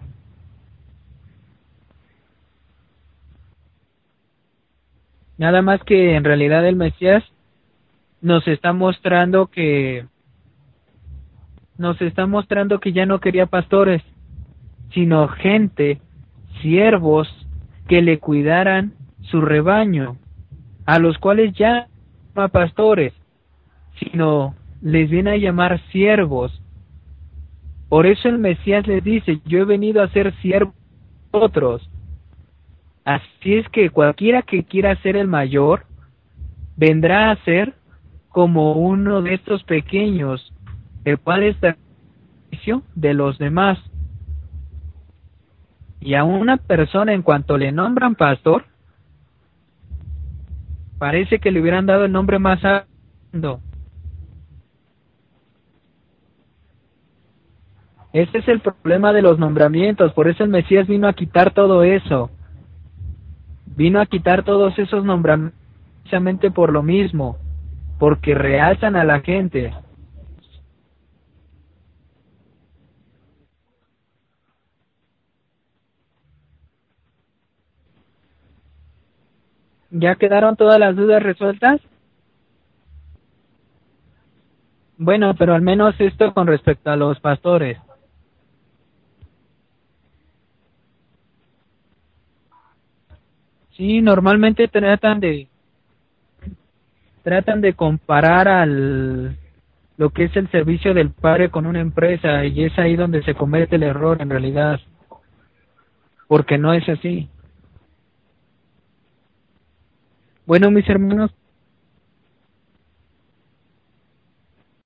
Nada más que en realidad el Mesías nos está mostrando que nos está mostrando que ya no quería pastores, sino gente, siervos que le cuidaran su rebaño, a los cuales ya no llama pastores, sino les viene a llamar siervos. Por eso el Mesías les dice, yo he venido a ser siervo de otros. Así es que cualquiera que quiera ser el mayor, vendrá a ser como uno de estos pequeños, el cual está al servicio de los demás. Y a una persona, en cuanto le nombran pastor, parece que le hubieran dado el nombre más alto. Ese es el problema de los nombramientos, por eso el Mesías vino a quitar todo eso. Vino a quitar todos esos nombramientos precisamente por lo mismo, porque realzan a la gente. ¿Ya quedaron todas las dudas resueltas? Bueno, pero al menos esto con respecto a los pastores. Sí, normalmente tratan de tratan de comparar al lo que es el servicio del padre con una empresa, y es ahí donde se comete el error en realidad, porque no es así. Bueno, mis hermanos,